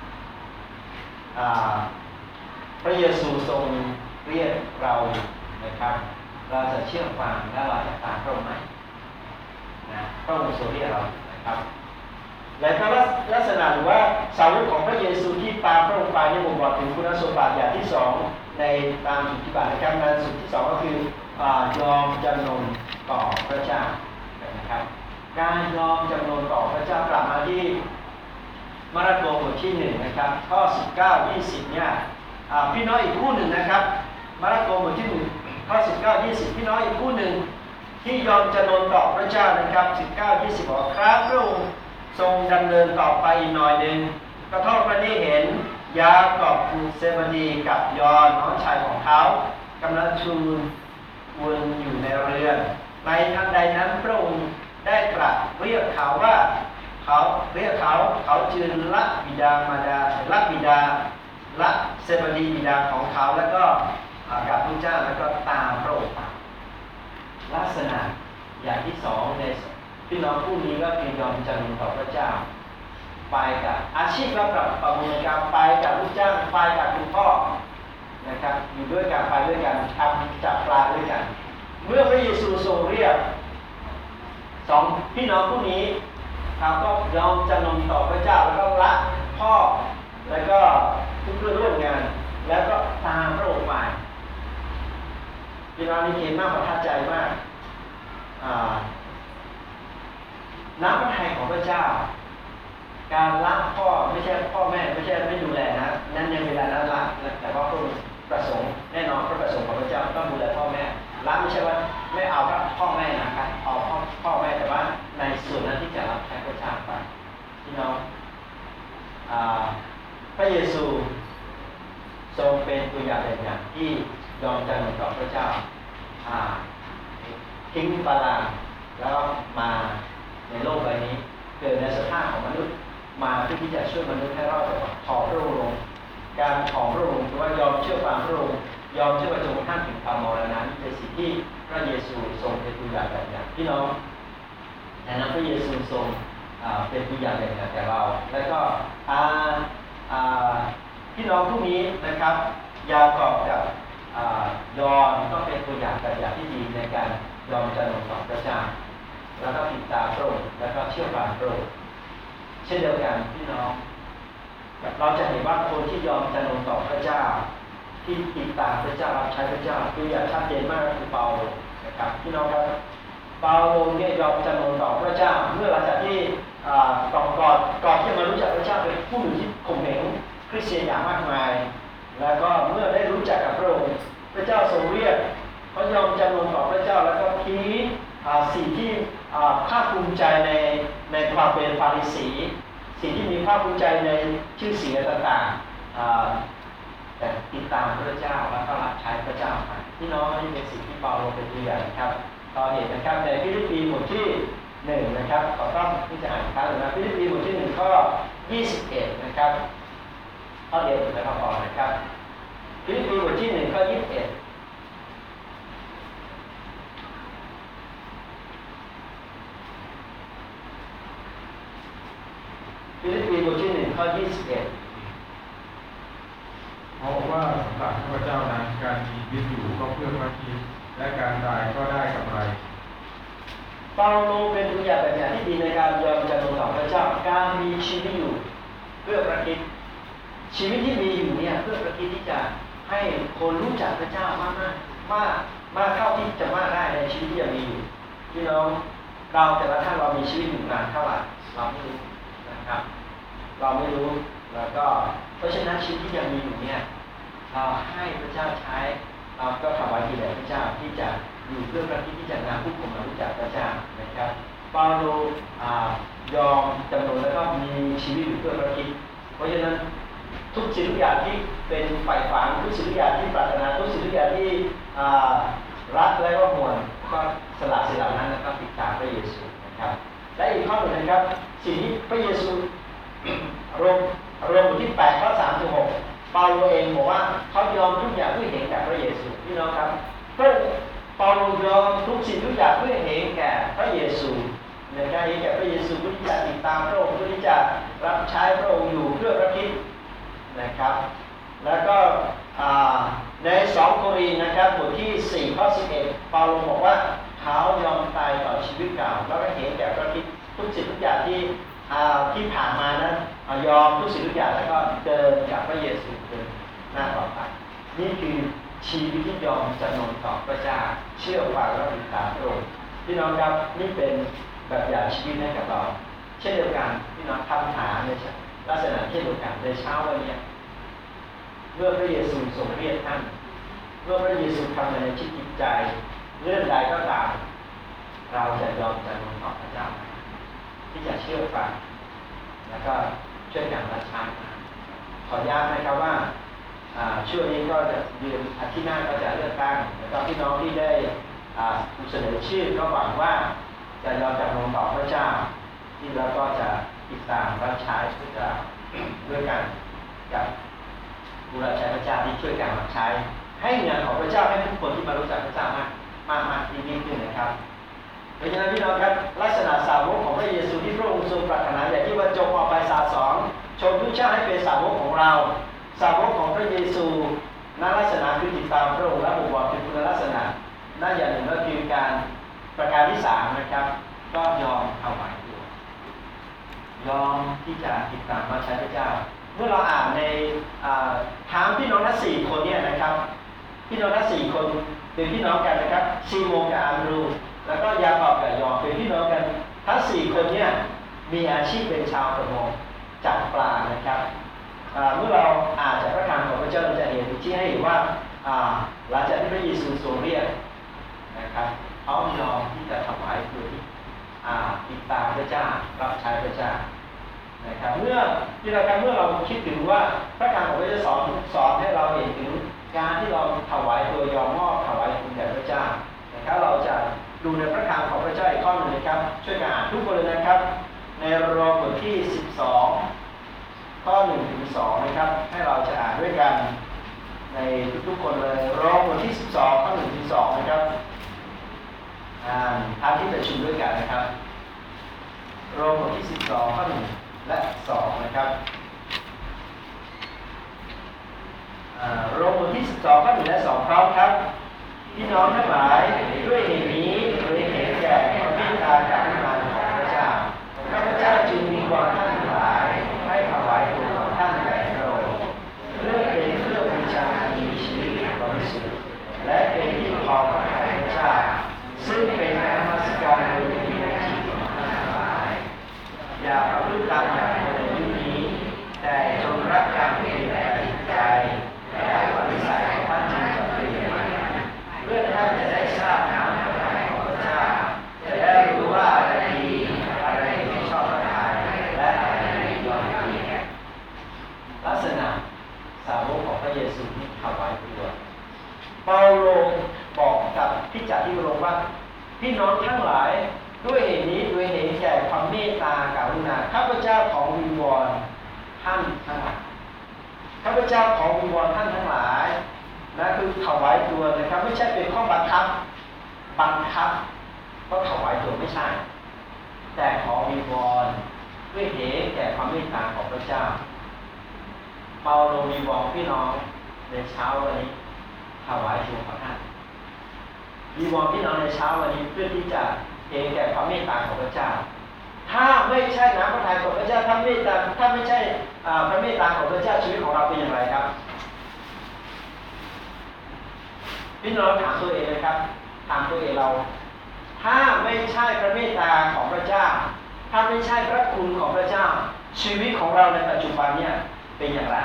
พระเยซูทรงเรียกเรานะครับเราจะเชื่อฟังและเราจะตามพระองค์ไหมนะพระองค์ทรงเรียกเรานะครับและพระลักษณะหรือว่าสาวกของพระเยซูที่ตามพระองค์ไปในบ่งบอกถึงคุณสมบัติอย่างที่สองในตามสุทธิบัตรนะครับนั้นสุดที่สองก็คือยอมจำนนต่อพระเจ้านะครับการยอมจำนนต่อพระเจ้ากลับมาที่มาระโกบทที่1นะครับข้อ19 20เนี่ยพี่น้องอีกคู่หนึ่งนะครับมาระโกบทที่1ข้อ19 20พี่น้องอีกคู่หนึ่งที่ยอมจำนนต่อพระเจ้านะครับ19 20บอกครับพระองค์ทรงดำเนินต่อไปอีกหน่อยหนึ่งก็ทอดพระเนตรเห็นยากอบบุตรเซบดีกับยอนน้องชายของเขากำลังชูวนอยู่ในเรือนในทันใดนั้นพระองค์ได้ตรัสเรียกเขาว่าเขาจึงละบิดามารดาละเซบดีบิดาของเขาแล้วก็กับพระเจ้าแล้วก็ตามพระองค์ลักษณะอย่างที่สองในพี่น้องผู้นี้ก็คือยอมจำนนต่อพระเจ้าไปกับอาชีพรับประมูลการไปกับลูกจ้างไปกับคุณพ่อนะครับอยู่ด้วยกันไปด้วยกันทำจับปลาด้วยกันเมื่อพระเยซูทรงเรียกสองพี่น้องผู้นี้เขาก็ยอมจำนนต่อพระเจ้าแล้วก็ละพ่อแล้วก็เพื่อนร่วมงานแล้วก็ตามพระองค์ไปพี่น้องนี่เขียนมากประทับใจมากน้ำพระทัยของพระเจ้าการละพ่อไม่ใช่พ่อแม่ไม่ใช่ไม่ดูแลนะนั้นในเวลานั้นละแต่ว่าพระประสงค์แน่นอนพระประสงค์ของพระเจ้าต้องดูแลพ่อแม่ละไม่ใช่ว่าไม่เอาพ่อแม่นะครับเอาพ่อแม่แต่ว่าในส่วนนั้นที่จะรับใช้พระเจ้าไปพี่น้องพระเยซูทรงเป็นตัวอย่างแบบที่ยอมจำนนต่อพระเจ้าทิ้งปาลาแล้วมาในโลกใบนี้เกิดในสภาพของมนุษย์มาเพื่อที่จะช่วยมนุษย์ให้รอดจากขอพระองค์การของพระองค์หรือว่ายอมเชื่อฟังพระองค์ยอมเชื่อจนกระทั่งถึงความมรณะนี้เป็นสิ่งที่พระเยซูทรงเป็นตัวอย่างแบบอย่างพี่น้องแต่นั้นพระเยซูทรงเป็นตัวอย่างแบบอย่างแก่เราแล้วก็พี่น้องพวกนี้นะครับยากอบกับยอนก็เป็นตัวอย่างแบบอย่างที่ดีในการยอมจำนนต่อพระเจ้าแล้วก็ติดตามพระองค์แล้วก็เชื่อฟังพระองค์เช่นเดียวกันพี่น้องเราจะเห็นว่าคนที่ยอมจำนนต่อพระเจ้าที่ติดตามพระเจ้ารับใช้พระเจ้าตัวอย่างชัดเจนมากคือเปาโลนะครับพี่น้องครับเปาโลเนี่ยยอมจำนนต่อพระเจ้าเมื่อหลังจากที่ก่อนที่มารู้จักพระเจ้าเป็นผู้หนึ่งที่ข่มเหงคริสเตียนอย่างมากมายแล้วก็เมื่อได้รู้จักกับพระองค์พระเจ้าทรงเรียกเขายอมจำนนต่อพระเจ้าแล้วก็ทิ้งสิ่งที่ภาคภูมิใจในความเป็นฟาริสีสิ่งที่มีภาคภูมิใจในชื่อเสียงต่างๆแต่ติดตามพระเจ้าแล้วก็รับใช้พระเจ้าพี่น้องนี่เป็นสิ่งที่เปาโลเป็นตัวอย่างครับเราเห็นนะครับในฟิลิปปีบทที่1นะครับขอต้องที่จะอ่านครั้งหนึ่งนะฟิลิปปีบทที่1ข้อ21นะครับข้อเดียวนะครับพอนะครับฟิลิปปีบทที่1ข้อ21ฟิลิปปีบทที่1ข้อ21
เพราะว่าสำหรับข้าพเจ้านั้นการมีชีวิตอยู่ก็เพื่อพระคริสต์และการตายก็ได้กำไร
เปาโลเป็นตัวอย่างแบบอย่างที่ดีในการยอมจำนนต่อพระเจ้าการมีชีวิตอยู่เพื่อพระคริสต์ชีวิตที่มีอยู่เนี่ยเพื่อพระคริสต์ที่จะให้คนรู้จักพระเจ้ามากเท่าที่จะมากได้ในชีวิตที่ยังมีอยู่พี่น้องเราแต่ละท่านเรามีชีวิตอยู่นานเท่าไหร่เราไม่รู้นะครับเราไม่รู้แล้วก็เพราะฉะนั้นชีวิตที่ยังมีอยู่เนี่ยเราให้พระเจ้าใช้เราก็ถวายเกียรติพระเจ้าที่จะอยู่เพื่อพระคริสต์ที่จะนำผู้คนมารู้จักพระเจ้านะครับเปาโลยอมจำนนแล้วก็มีชีวิตอยู่เพื่อพระคริสต์เพราะฉะนั้นทุกสิ่งทุกอย่างที่เป็นฝ่ายฝันทุกสิ่งทุกอย่างที่ปรารถนาทุกสิ่งทุกอย่างที่รักและก็ห่วงก็สละสิ่งเหล่านั้นแล้วก็ติดตามพระเยซูนะครับและอีกข้อหนึ่งนะครับสิ่งที่พระเยซูรวมบทที่8ข้อ3ถึง6เปาโลเองบอกว่าเขายอมทุกอย่างเพื่อเห็นกับพระเยซูพี่น้องครับพระเปาโลยอมทุกสิ่งทุกอย่างเพื่อเห็นแก่พระเยซูในการเห็นแก่พระเยซูเพื่อที่จะติดตามพระองค์เพื่อที่จะรับใช้พระองค์อยู่เพื่อพระคริสต์นะครับแล้วก็ใน2 โครินธ์นะครับบทที่4 ข้อ 11เปาโลบอกว่าเขายอมตายต่อชีวิตเก่าแล้วก็เห็นแก่พระคริสต์ทุกสิ่งทุกอย่างที่ผ่านมานั้นยอมทุกสิ่งทุกอย่างแล้วก็เดินกับพระเยซูเดินหน้าต่อไปนี่คือชีวิตที่ยอมจำนนต่อพระเจ้าเชื่อฟังและติดตามพระองค์พี่น้องครับนี่เป็นแบบอย่างชีวิตให้กับเราเช่นเดียวกันพี่น้องทำหาในลักษณะเช่นเดียวกันในเช้าวันนี้เมื่อพระเยซูทรงเรียกท่านเมื่อพระเยซูทำในชีวิตจิตใจเรื่องใดก็ตามเราจะยอมจำนนต่อพระเจ้าที่จะเชื่อฟังแล้วก็ช่วยกันรับใช้ขอย้ำนะครับว่าช่วงนี้ก็จะเดือนอาทิตย์หน้าก็จะเลือกตั้งแล้วก็พี่น้องที่ได้ถูกเสนอชื่อก็หวังว่าจะยอมจำนนต่อพระเจ้าที่เราก็จะติดตามรับใช้เพื่อจะด้วยกันกับผู้รับใช้พระเจ้าที่ช่วยกันรับใช้ให้งานของพระเจ้าให้ทุกคนที่มารู้จักพระเจ้ามากยิ่งขึ้นนะครับเพราะฉะนั้นพี่น้องครับลักษณะสาวกของพระเยซูที่พระองค์ทรงปรารถนาอย่างที่ว่าจงออกไปสาสอนชมทุกชาติให้เป็นสาวกของเราสาวกของพระเยซูนั่นลักษณะคือติดตามพระองค์และบ่งบอกถึงคุณลักษณะนั่นอย่างหนึ่งก็คือการประการที่3นะครับก็ยอมถวายตัวยอมที่จะติดตามรับใช้พระเจ้าเมื่อเราอ่านในถามพี่น้องทั้ง4 คนเนี่ยนะครับพี่น้องทั้ง4 คนเป็นพี่น้องกันนะครับซีโมนกับอันดรูแล้วก็ยาคอบกับยอห์นเป็นพี่น้องกันทั้ง4 คนเนี่ยมีอาชีพเป็นชาวประมงจับปลานะครับเมื่อเราอ่านจากพระคำของพระเจ้าเราจะเห็นที่ให้เห็นว่าหลังจากที่พระเยซูทรงเรียกนะครับเขายอมที่จะถวายตัวติดตามพระเจ้ารับใช้พระเจ้านะครับเมื่อเราคิดถึงว่าพระคำของพระเจ้าสอนให้เราเห็นถึงการที่เราถวายตัวยอมมอบถวายคุณแด่พระเจ้านะครับเราจะดูในพระคำของพระเจ้าอีกข้อหนึ่งนะครับช่วยกันอ่านทุกคนเลยนะครับในโรมบทที่12ข้อ1 ถึง 2นะครับให้เราจะอ่านด้วยกันในทุกๆคนเลยโรมบทที่12ข้อ1 ถึง 2นะครับทางที่ประชุมด้วยกันนะครับโรมบทที่12ข้อ1 และ 2นะครับโรมบทที่12ข้อ1 และ 2พร้อมครับพี่น้องทั้งหลายด้วยเหตุนี้โดยเห็นแก่พระบิดาการงานของพระเจ้าข้าพเจ้าจึงมีความท่านทั้งหลายให้ถวายตัวของท่านแด่พระองค์เพื่อเป็นเครื่องบูชามีชีวิตบริสุทธิ์และเป็นที่พอพระทัยพระเจ้าซึ่งเป็นนมัสการโดยที่ในชีวิตของท่านทั้งหลายอย่าประพฤติตามอย่างในยุคนี้แต่จงรักการเปลี่ยนแปลงใจและปฏิสัยของท่านจึงจะเปลี่ยนเพื่อท่านจะได้ทราบน้ำพระทัยของพระเจ้าจะได้รู้ว่าอะไรดีอะไรที่ชอบพระทัยและอะไรที่ยอมเกียรติลักษณะสาวกของพระเยซูที่ถวายตัวเปาโลบอกกับพี่จักรที่ลงว่าพี่น้องทั้งหลายด้วยเหตุนี้ด้วยเห็นแก่ความเมตตากรุณาข้าพเจ้าของวิงวอนท่านทั้งหลายข้าพเจ้าของวิงวอนท่านทั้งหลายนะคือถวายตัวนะครับไม่ใช่เป็นข้อบังคับก็ถวายตัวไม่ใช่แต่ขอวิงวอนด้วยเหตุแก่ความเมตตาของพระเจ้าเปาโลวิงวอนพี่น้องในเช้าวันนี้ถวายตัวของท่านวิงวอนพี่น้องในเช้าวันนี้เพื่อที่จะเห็นแก่ความเมตตาของพระเจ้าถ้าไม่ใช่น้ำพระทัยของพระเจ้าถ้าไม่ใช่พระเมตตาของพระเจ้าชีวิตของเราเป็นอย่างไรครับพี่น้องถามตัวเองนะครับถามตัวเองเราถ้าไม่ใช่พระเมตตาของพระเจ้าถ้าไม่ใช่พระคุณของพระเจ้าชีวิตของเราในปัจจุบันเนี่ยเป็นอย่างไร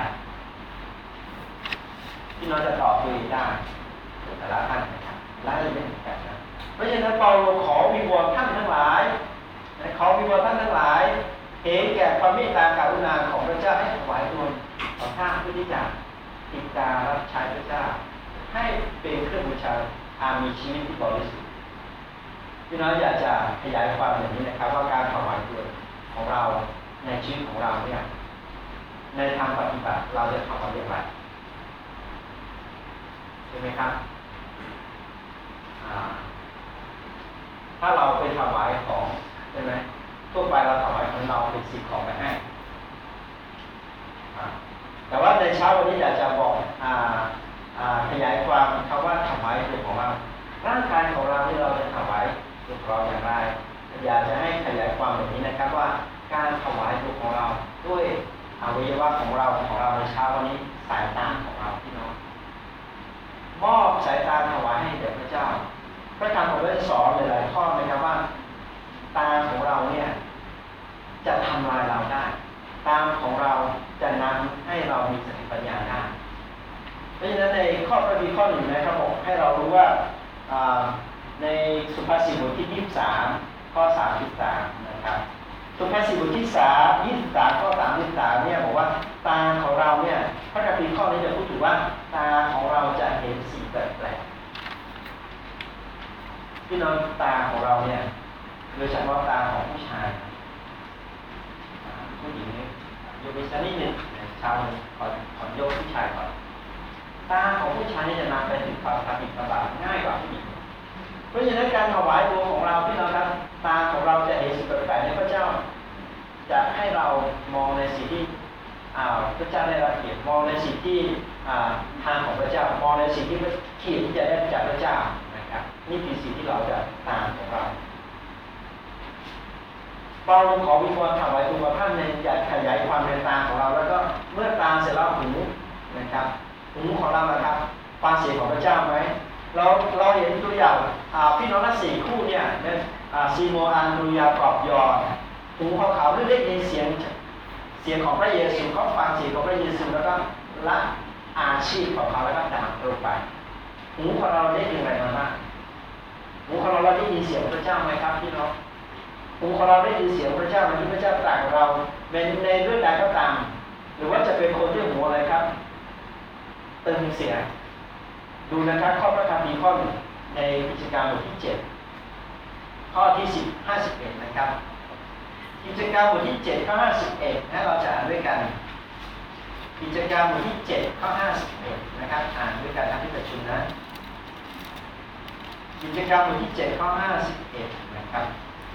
พี่น้องจะตอบตัวเองได้แต่ละท่านนะครับและไม่เหมือนกันนะเพราะฉะนั้นเปาโลขอวิงวอนท่านทั้งหลายขอวิงวอนท่านทั้งหลายเห็นแก่ความเมตตากรุณาของพระเจ้าให้ถวายตัวของท่านเพื่อที่จะติดตามรับใช้พระเจ้าให้เป็นเครื่องบูชามีชีวิตที่บริสุทธิ์พี่น้องอยากจะขยายความอย่างนี้นะครับว่าการถวายตัวของเราในชีวิตของเราเนี่ยในทางปฏิบัติเราจะทำอย่างไรใช่ไหมครับถ้าเราไปถวายของใช่ไหมทั่วไปเราถวายของเราเป็นสิ่งของไปให้แต่ว่าในเช้าวันนี้อยากจะบอกขยายความคำว่าถวายตัวของเราร่างกายของเราที่เราจะถวายตัวของเราอย่างไรอยากจะให้ขยายความแบบนี้นะครับว่าการถวายตัวของเราด้วยอวัยวะของเราในเช้าวันนี้สายตาของเราพี่น้องมอบสายตาถวายให้แด่พระเจ้าพระธรรมของพระเจ้าสอนหลายๆข้อนะครับว่าตาของเราเนี่ยจะทำลายเราได้ตาของเราจะนำให้เรามีสติปัญญาได้เพราะฉะนั้นในข้อพระคัมภีร์ข้อหนึ่งนะครับบอกให้เรารู้ว่าในสุภาษิตบทที่23ข้อ33นะครับสุภาษิตบทที่23ข้อ33เนี่ยบอกว่าตาของเราเนี่ยพระคัมภีร์ข้อนี้จะพูดถึงว่าตาของเราจะเห็นสิ่งแปลกๆพี่น้องตาของเราเนี่ยโดยเฉพาะตาของผู้ชายผู้หญิงเนี่ยยกไปสักนิดหนึ่งชาวนึงขอยกผู้ชายก่อนตาของผู้ชายนี่จะนำไปถึงความผิดประหลาดง่ายกว่าผู้หญิงเพราะฉะนั้นการถวายตัวของเราพี่น้องครับตาของเราจะเห็นสิ่งแปลกๆในพระเจ้าจะให้เรามองในสิ่งที่พระเจ้าได้รับเกียรติมองในสิ่งที่ทางของพระเจ้ามองในสิ่งที่เกียรติที่จะได้จากพระเจ้านะครับนี่คือสิ่งที่เราจะตามของเราเราขอวิงวอนถวายตัวท่านในอยากขยายความในตาของเราแล้วก็เมื่อตาเสร็จแล้วหูนะครับหูของเรานะครับฟังเสียงของพระเจ้าไหมเราเห็นตัวอย่างพี่น้องทั้ง4คู่เนี่ยซีโมอันดูยากอบยอหูของเขาได้ยินเสียงของพระเยซูเขาฟังเสียงของพระเยซูแล้วก็ละอาชีพของเขาแล้วก็ด่างลงไปหูของเราได้ยินอะไรมาบ้างหูของเราได้ยินเสียงพระเจ้าไหมครับพี่น้องหูของเราได้ยินเสียงพระเจ้าที่พระเจ้าตรัสกับเราในเรื่องใดก็ตามหรือว่าจะเป็นคนที่หูอะไรครับตึงเสียดูนะครับข้อพระคัมภีร์ข้อหนึ่งในกิจการบทที่7ข้อที่51นะครับกิจการบทที่7ข้อ51ให้เราจะอ่านด้วยกันกิจการบทที่7ข้อ51นะครับอ่านด้วยกันที่ประชุมนะกิจการบทที่7ข้อ51นะครับ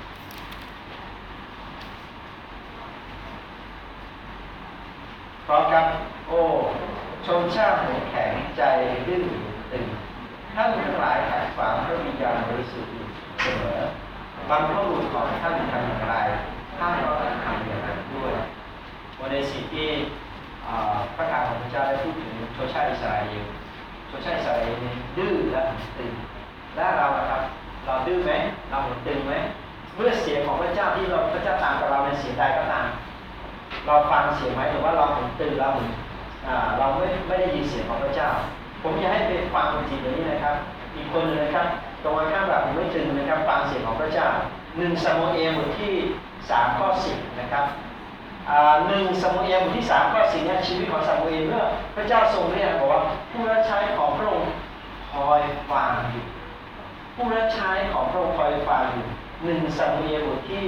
เพราะครับโอ้ชนชาติแข็งใจดื้อตึงท่านทั้งหลายขัดขวางพระวิญญาณบริสุทธิ์เสมอบรรพบุรุษของท่านทำอย่างไรท่านก็ทำอย่างนั้นด้วยวันในสิ่งที่พระคำของพระเจ้าได้พูดถึงชนชาติอิสราเอลชนชาติอิสราเอลดื้อและตึงและเราครับเราดื้อไหมเราตึงไหมเมื่อเสียงของพระเจ้าที่พระเจ้าตามกับเราในเสียงใดก็ตามเราฟังเสียงไหมหรือว่าเราตื่นเราไม่ได้ยินเสียงของพระเจ้าผมอยากให้ไปฟังจริงๆอย่างนี้นะครับอีกคนนึงนะครับตรงข้ามแบบไม่ตื่นนะครับฟังเสียงของพระเจ้า1ซามูเอลบทที่3ข้อ10นะครับ1ซามูเอลบทที่3ข้อ10เนี่ยชีวิตของซามูเอลเมื่อพระเจ้าทรงเรียกบอกว่าผู้รับใช้ของพระองค์คอยฟังอยู่ผู้รับใช้ของพระองค์คอยฟังอยู่1ซามูเอลบทที่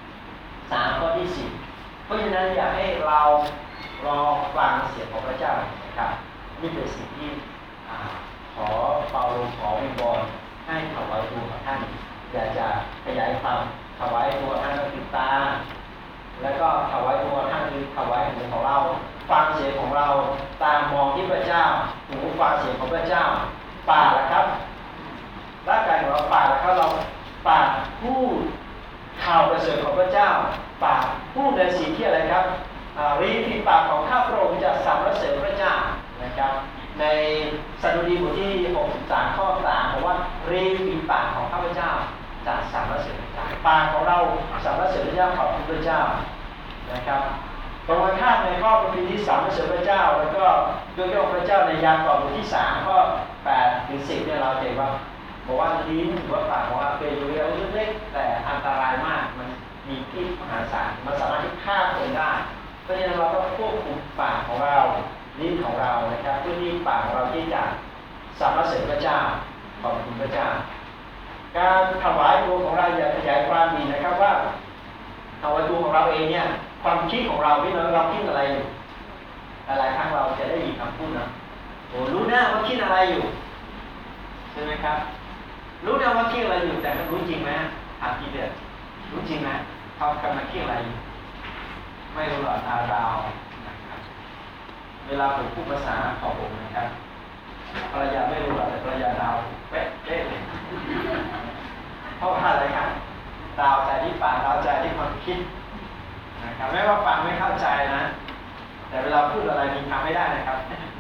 3ข้อที่10เพราะฉะนั้นอยากให้เรารอฟังเสียงของพระเจ้านะครับนี่เป็นสิ่งที่ขอเปาโลขอวิงวอนให้ถวายตัวของท่านอยากจะขยายความถวายตัวท่านก็คือตาแล้วก็ถวายตัวท่านคือถวายหูของเราฟังเสียงของเราตามองที่พระเจ้าหูฟังเสียงของพระเจ้าปากละครับร่างกายของเราปากละครับเราปากพูดข่าวประเสริฐของพระเจ้าปากพูดในสิ่งที่อะไรครับริมฝีปากของข้าพระองค์จะสรรเสริญพระเจ้านะครับในสดุดีบทที่63ข้อ3บอกว่าริมฝีปากของข้าพเจ้าจะสรรเสริญพระเจ้าปากของเราสรรเสริญพระเจ้าขอบคุณพระเจ้านะครับตรงกันข้ามในข้อพระคัมภีร์ที่สรรเสริญพระเจ้าแล้วก็ยกย่องพระเจ้าในยากอบบทที่3ข้อ8ถึง10เนี่ยเราเห็นว่าบอกว่าลิ้นหรือว่าปากของเราเป็นเรื่องเล็กแต่อันตรายมากมันมีพิษมหาศาลมันสามารถที่ฆ่าคนได้เพราะฉะนั้นเราต้องควบคุมปากของเราลิ้นของเรานะครับเพื่อที่ปากของเราที่จะสรรเสริญพระเจ้าขอบคุณพระเจ้าการถวายตัวของเราอย่าขยายความดีนะครับว่าถวายตัวของเราเองเนี่ยความคิดของเราที่เราคิดอะไรอยู่หลายครั้งเราจะได้ยินคำพูดนะโอ้รู้นะว่าคิดอะไรอยู่ใช่ไหมครับรู้นะว่าคิดอะไรอยู่แต่รู้จริงไหมถามทีเดียวรู้จริงไหมเขากำลังคิดอะไรอยู่ไม่รู้หรอกดาวนะครับเวลาผมพูดภาษาของผมนะครับภรรยาไม่รู้หรอกแต่ภรรยาดาวเป๊ะเลยเพราะว่าอะไรครับดาวใจที่ปากดาวใจที่ความคิดนะครับไม่ว่าฟังไม่เข้าใจนะแต่เวลาพูดอะไรมีทำไม่ได้นะครับ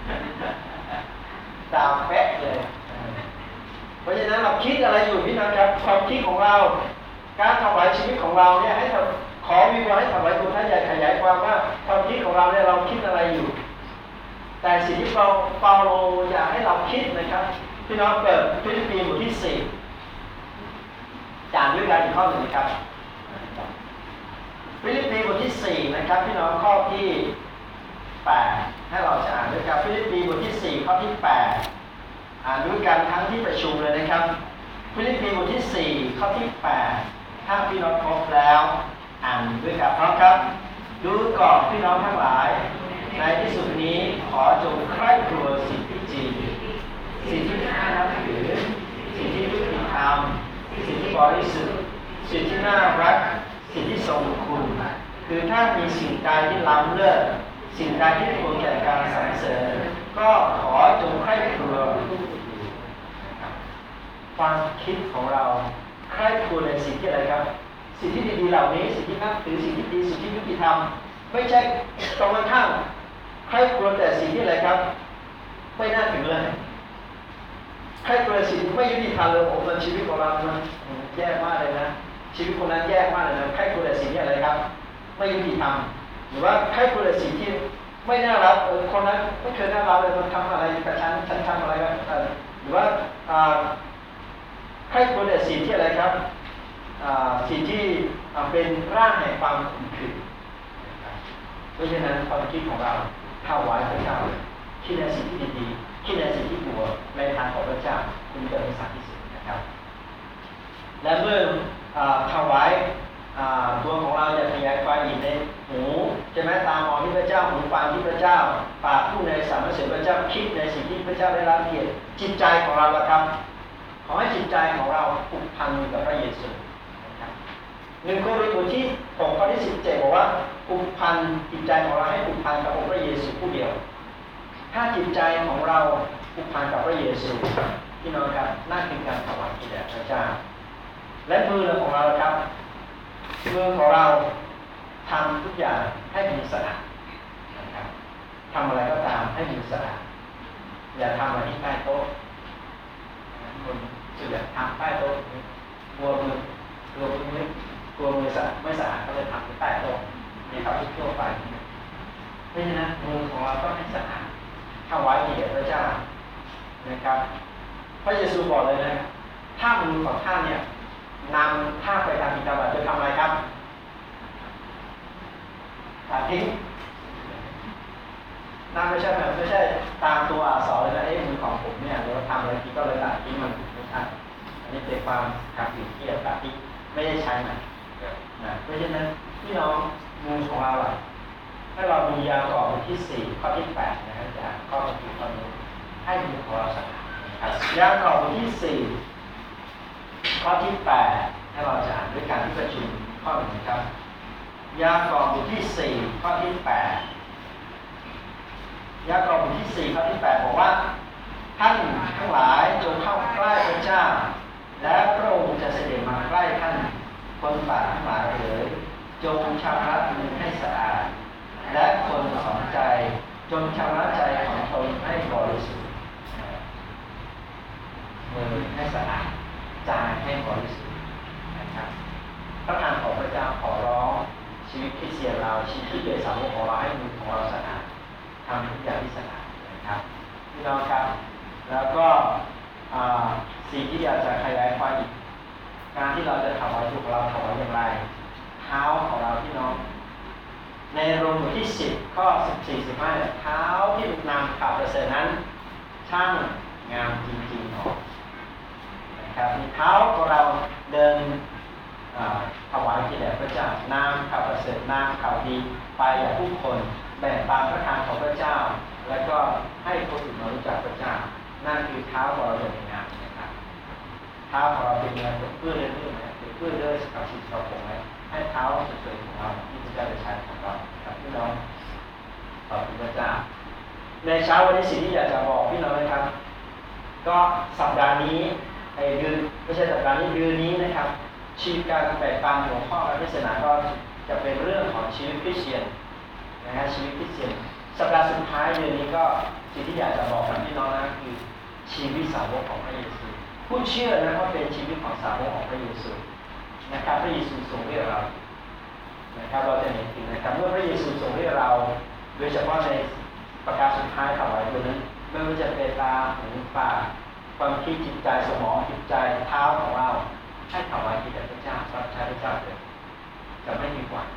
ดาวเป๊ะเลยเพราะฉะนั้นเราคิดอะไรอยู่พี่น้องครับความคิดของเราการถวายชีวิตของเราเนี่ยให้ขอวิงวอนให้ถวายตัวท่านใหญ่ขยายความว่าความคิดของเราเนี่ยเราคิดอะไรอยู่แต่สิ่งที่เปาโลอยากให้เราคิดนะครับพี่น้องเปิดฟิลิปปีบทที่4อ่านด้วยกันอีกข้อหนึ่งนะครับฟิลิปปีบทที่4นะครับพี่น้องข้อที่8ให้เราจะอ่านด้วยกันฟิลิปปีบทที่4ข้อที่8อ่านด้วยกันทั้งที่ประชุมเลยนะครับฟิลิปปีบทที่4ข้อที่8ถ้าพี่น้องครบแล้วอ่านด้วยกันพร้อมครับดูก่อนพี่น้องทั้งหลายในที่สุดนี้ขอจงใคร่ครวญสิ่งที่จริงสิ่งที่น่านับถือสิ่งที่ยุติธรรมสิ่งที่บริสุทธิ์สิ่งที่น่ารักสิ่งที่ทรงคุณคือถ้ามีสิ่งใดที่ล้ำเลิศสิ่งใดที่ควรแก่การสรรเสริญก็ขอจงใคร่ครวญความคิดของเราใคร่ครวญในสิ่งที่อะไรครับสิ่งที่ดีๆเหล่านี้สิ่งที่นับถือสิ่งที่ดีสิ่งที่ยุติธรรมไม่ใช่ตรงกันข้ามใคร่ครวญแต่สิ่งที่อะไรครับไม่น่าถือเลยใคร่ครวญสิ่งที่ไม่ยุติธรรมเลยโอ้มันชีวิตของเรามันแย่มากเลยนะชีวิตคนนั้นแย่มากเลยนะใคร่ครวญแต่สิ่งที่อะไรครับไม่ยุติธรรมหรือว่าใคร่ครวญแต่สิ่งที่ไม่น่ารักคนนั้นไม่เคยน่ารักเลยมันทำอะไรกับฉันทำอะไรกับหรือว่าใคร่ครวญแต่สิ่งที่อะไรครับสิ่งที่เป็นร่างแห่งความขุ่นเคืองเพราะฉะนั้นความคิดของเราถวายพระเจ้าคิดในสิ่งที่ดีๆคิดในสิ่งที่บวกในทางของพระเจ้าคุณเกิดเป็นสัตว์ที่สุดนะครับและเมื่อถวายตัวของเราจะขยายความอีกในหูใช่ไหมตามองที่พระเจ้าหูฟังที่พระเจ้าปากพูดในสรรเสริญพระเจ้าคิดในสิ่งที่พระเจ้าได้รับเกียรติจิตใจของเราละครับขอให้จิตใจของเราผูกพันกับพระเยซู1 โครินธ์บทที่6ข้อที่17บอกว่าผูกพันจิตใจของเราให้ผูกพันกับองค์พระเยซูผู้เดียวถ้าจิตใจของเราผูกพันกับพระเยซูพี่น้องครับนั่นคือการถวายแด่พระเจ้าและมือของเราครับมือของเราทำทุกอย่างให้มีสะอาดนะครับทำอะไรก็ตามให้มีสะอาดอย่าทำอะไรที่ใต้โต๊ะคนส่วนใหญ่ทำใต้โต๊ะกลัวมือกลัวมือไม่สะอาดก็เลยทำที่ใต้โต๊ะในทำทั่วไปเพราะฉะนั้นมือของเราต้องให้สะอาดถวายแด่พระเจ้านะครับพระเยซูบอกเลยนะถ้ามือของท่านเนี่ยนำท่าไปทำกิจวัตรจะทำอะไรครับตัดทิ้งนั่นไม่ใช่ตามตัวอักษรเลยนะมือของผมเนี่ยเราทำอะไรที่ก็เลยตัดทิ้งมันไม่ใช่อันนี้เป็นความขัดขืนที่ตัดทิ้งไม่ได้ใช้มันนะเพราะฉะนั้นพี่น้องมือของเราถ้าเราดูยากรอบบทที่4ข้อที่8นะครับจากข้อที่ข้อนี้ให้มือของเราสะอาดนะครับยากรอบบทที่4ข้อที่8ให้เราจะอ่านด้วยการที่ประชุมข้อ1ครับยากรอบบทที่4ข้อที่8ยากรอบบทที่4ข้อที่8บอกว่าท่านทั้งหลายจงเข้าใกล้พระเจ้าและพระองค์จะเสด็จมาใกล้ท่านคนบาปทั้งหลายจงชำระมือให้สะอาดและคนสนใจจงชำระใจของตนให้บริสุทธิ์มือให้สะอาดใจให้บริสุทธิ์นะครับพระทานของพระเจ้าขอร้องชีวิตคริสเตียนเราชีวิตที่เป็นสาวกของเราให้มือของเราสะอาดทำทุกอย่างที่สะอาดนะครับพี่น้องครับแล้วก็สิ่งที่อยากจะขยายความอีกการที่เราจะถวายตัวของเราถวายอย่างไรเท้าของเราพี่น้องในโรมบทที่10ข้อ14-15เท้าที่ถูกนำข่าวประเสริฐนั้นช่างงามจริงๆนะครับมีเท้าของเราเดินถวายแด่พระเจ้านำข่าวประเสริฐนำข่าวดีไปแด่ผู้คนแบ่งปันพระทานของพระเจ้าแล้วก็ให้คนอื่นมารู้จักพระเจ้านั่นคือเท้าของเราเดินในงานนะครับเท้าของเราเป็นยังไงเป็นเพื่อนเรื่อยๆนะเป็นเพื่อนเรื่อยกับชีวิตเราผมไหมให้เท้าสวยๆของเราที่พระเจ้าจะใช้ของเราครับพี่น้องขอบคุณพระเจ้าในเช้าวันนี้สิ่งที่อยากจะบอกพี่น้องนะครับก็สัปดาห์นี้เดือนไม่ใช่สัปดาห์นี้เดือนนี้นะครับชีวิตการแบ่งปันหัวข้อการเทศนาก็จะเป็นเรื่องของชีวิตคริสเตียนนะฮะชีวิตคริสเตียนสัปดาห์สุดท้ายเดือนนี้ก็สิ่งที่อยากจะบอกกับพี่น้องนะคือชีวิตสาวกของพระเยซูผู้เชื่อนะว่าเป็นชีวิตของสาวกของพระเยซูนะครับพระเยซูทรงเรียกเรานะครับเราจะเห็นถึงนะครับเมื่อพระเยซูทรงเรียกเราโดยเฉพาะในประการสุดท้ายถวายตัวนั้นไม่ว่าจะเป็นตาหูปากความคิดจิตใจสมองจิตใจเท้าของเราให้ถวายแด่พระเจ้ารับใช้พระเจ้าเถิดจะไม่ดีกว่า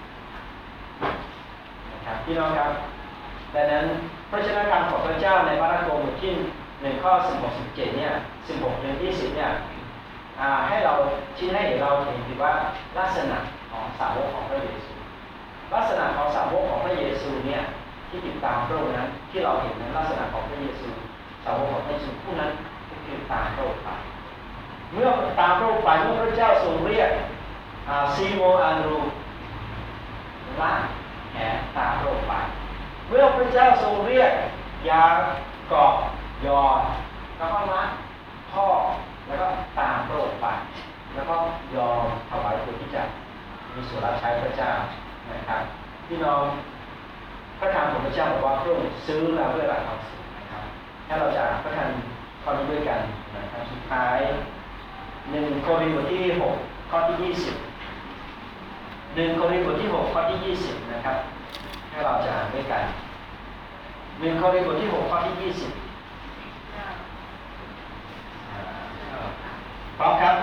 นะครับพี่น้องครับดังนั้นพระชนะการของพระเจ้าในมาระโกบทที่1ข้อ16-17เนี่ย16-20เนี่ยให้เราชี้ให้เราเห็นถึงว่าลักษณะของสาวกของพระเยซูลักษณะของสาวกของพระเยซูเนี่ยที่ติดตามพระองค์นั้นที่เราเห็นในลักษณะของพระเยซูสาวกของพระเยซูผู้นั้นก็คือตามพระองค์ไปเมื่อตามพระองค์ไปเมื่อพระเจ้าทรงเรียกซีโมนอันรูละแขนตามพระองค์ไปเมื่อพระเจ้าทรงเรียกยากอบยอนแล้วก็ละพ่อแล้วก็ตามพระองค์ไปแล้วก็ยอมถวายตัวที่จะมีส่วนรับใช้พระเจ้านะครับพี่น้องพระคำของพระเจ้าบอกว่าพระองค์ซื้อเราด้วยราคาสูงนะครับถ้าเราจะพระคำข้อนี้ด้วยกันนะครับสุดท้าย1 โครินธ์บทที่6ข้อที่20 1 โครินธ์บทที่6ข้อที่20นะครับให้เราจะอ่านด้วยกัน1 โครินธ์บทที่6ข้อที่20พร้อมครับ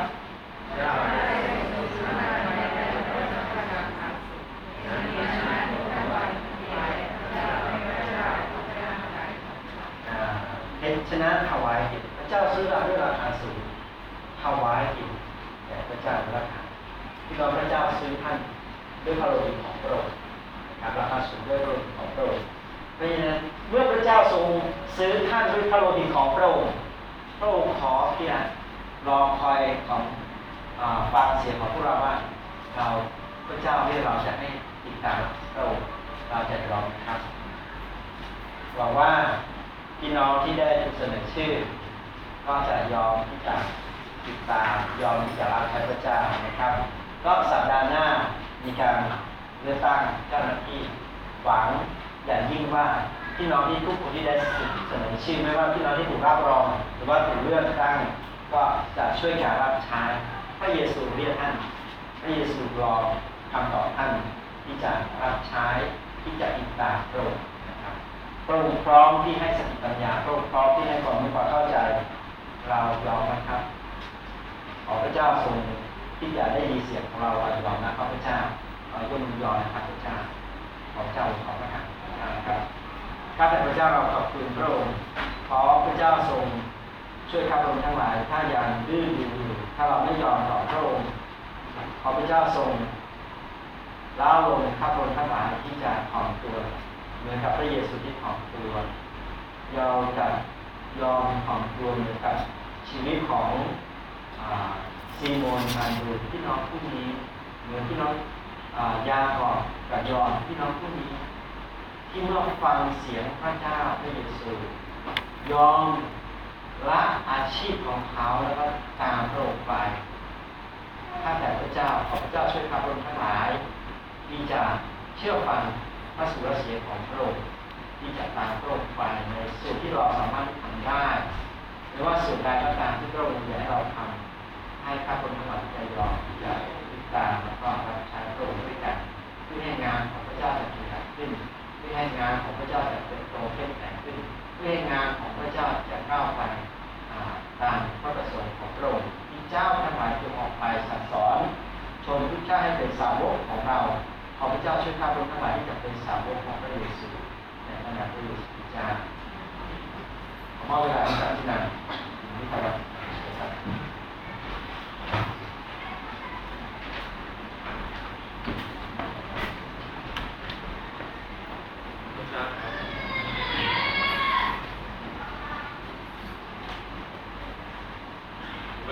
ชนะถวายกิจพระเจ้าซื้อเราด้วยราคาสูงถวายกิจแด่พระเจ้าราคาที่เราพระเจ้าซื้อท่านด้วยพระโลหิตของพระองค์นะครับราคาสูงด้วยพระโลหิตของพระองค์เพราะฉะนั้นเมื่อพระเจ้าทรงซื้อท่านด้วยพระโลหิตของพระองค์พระองค์ขอเพียงรอคอยของฟังเสียงของพวกเราว่าเราพระเจ้าที่เราจะให้ติดตามพระองค์เราจะรอครับหวังว่าพี่น้องที่ได้ถูกเสนอชื่อก็จะยอมที่จะติดตามยอมที่จะรับใช้พระเจ้านะครับก็สัปดาห์หน้ามีการเลือกตั้งเจ้าหน้าที่หวังอย่างยิ่งว่าพี่น้องที่ทุกคนที่ได้ถูกเสนอชื่อไม่ว่าพี่น้องที่ถูกรับรองหรือว่าถูกเลือกตั้งก็จะช่วยการรับใช้พระเยซูเรียกท่านพระเยซูรอคำตอบท่านที่จะรับใช้ที่จะติดตามพระองค์นะครับพระองค์พร้อมที่ให้สติปัญญาพระองค์พร้อมที่ให้ความรู้ความเข้าใจเรายอมนะครับขอพระเจ้าทรงที่จะได้ยินเสียงของเรายอมนะครับพระเจ้าเรายกมือยอมนะครับพระเจ้าขอพระเจ้าขอพระทานนะครับข้าแต่พระเจ้าเราขอบคุณพระองค์ขอพระเจ้าทรงช่วยข้าพระองค์ทั้งหลายถ้ายังดื้ออยู่ถ้าเราไม่ยอมต่อพระองค์ขอพระเจ้าทรงล้าลงข้าพระองค์ทั้งหลายที่จะถ่อมตัวเหมือนกับพระเยซูที่ถ่อมตัวยอมถ่อมตัวเหมือนกับชีวิตของซีโมนอันดูพี่น้องผู้นี้เหมือนพี่น้องยากอบกับยอนพี่น้องผู้นี้ที่เมื่อฟังเสียงพระเจ้าพระเยซูยอมละอาชีพของเขาแล้วก็ตามพระองค์ไปข้าแต่พระเจ้าขอพระเจ้าช่วยข้าพระองค์ทั้งหลายที่จะเชื่อฟังพระสุรเสียงของพระองค์ที่จะตามพระองค์ไปในส่วนที่เราสามารถทำได้หรือว่าส่วนใดก็ตามที่พระองค์อยากให้เราทำให้ข้าพระองค์ทั้งหลายใจยอมที่จะติดตามแล้วก็รับใช้พระองค์ด้วยกันเพื่อให้งานของพระเจ้าจะเกิดขึ้นเพื่อให้งานของพระเจ้าจะเติบโตเข้มแข็งขึ้นเพื่อให้งานของพระเจ้าจะก้าวไปตามพระประสงค์ของพระองค์ที่เจ้าทั้งหลายจงออกไปสั่งสอนชมทุกชาติให้เป็นสาวกของเราขอพระเจ้าช่วยข้าพเจ้าทั้งหลายที่จะเป็นสาวกของพระเยซูในพระนามพระเยซูคริสต์เจ้าขอมอบเวลาให้กับที่นั่นที่ทำรับ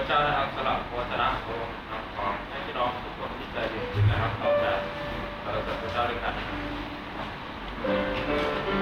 ระเจ้านะครับสำหรับวจนะของพระองค์นะครับขอให้พี่น้องทุกคนที่ใจเย็นขึ้นนะครับเราจะสรรเสริญพระเจ้าด้วยกันนะครับ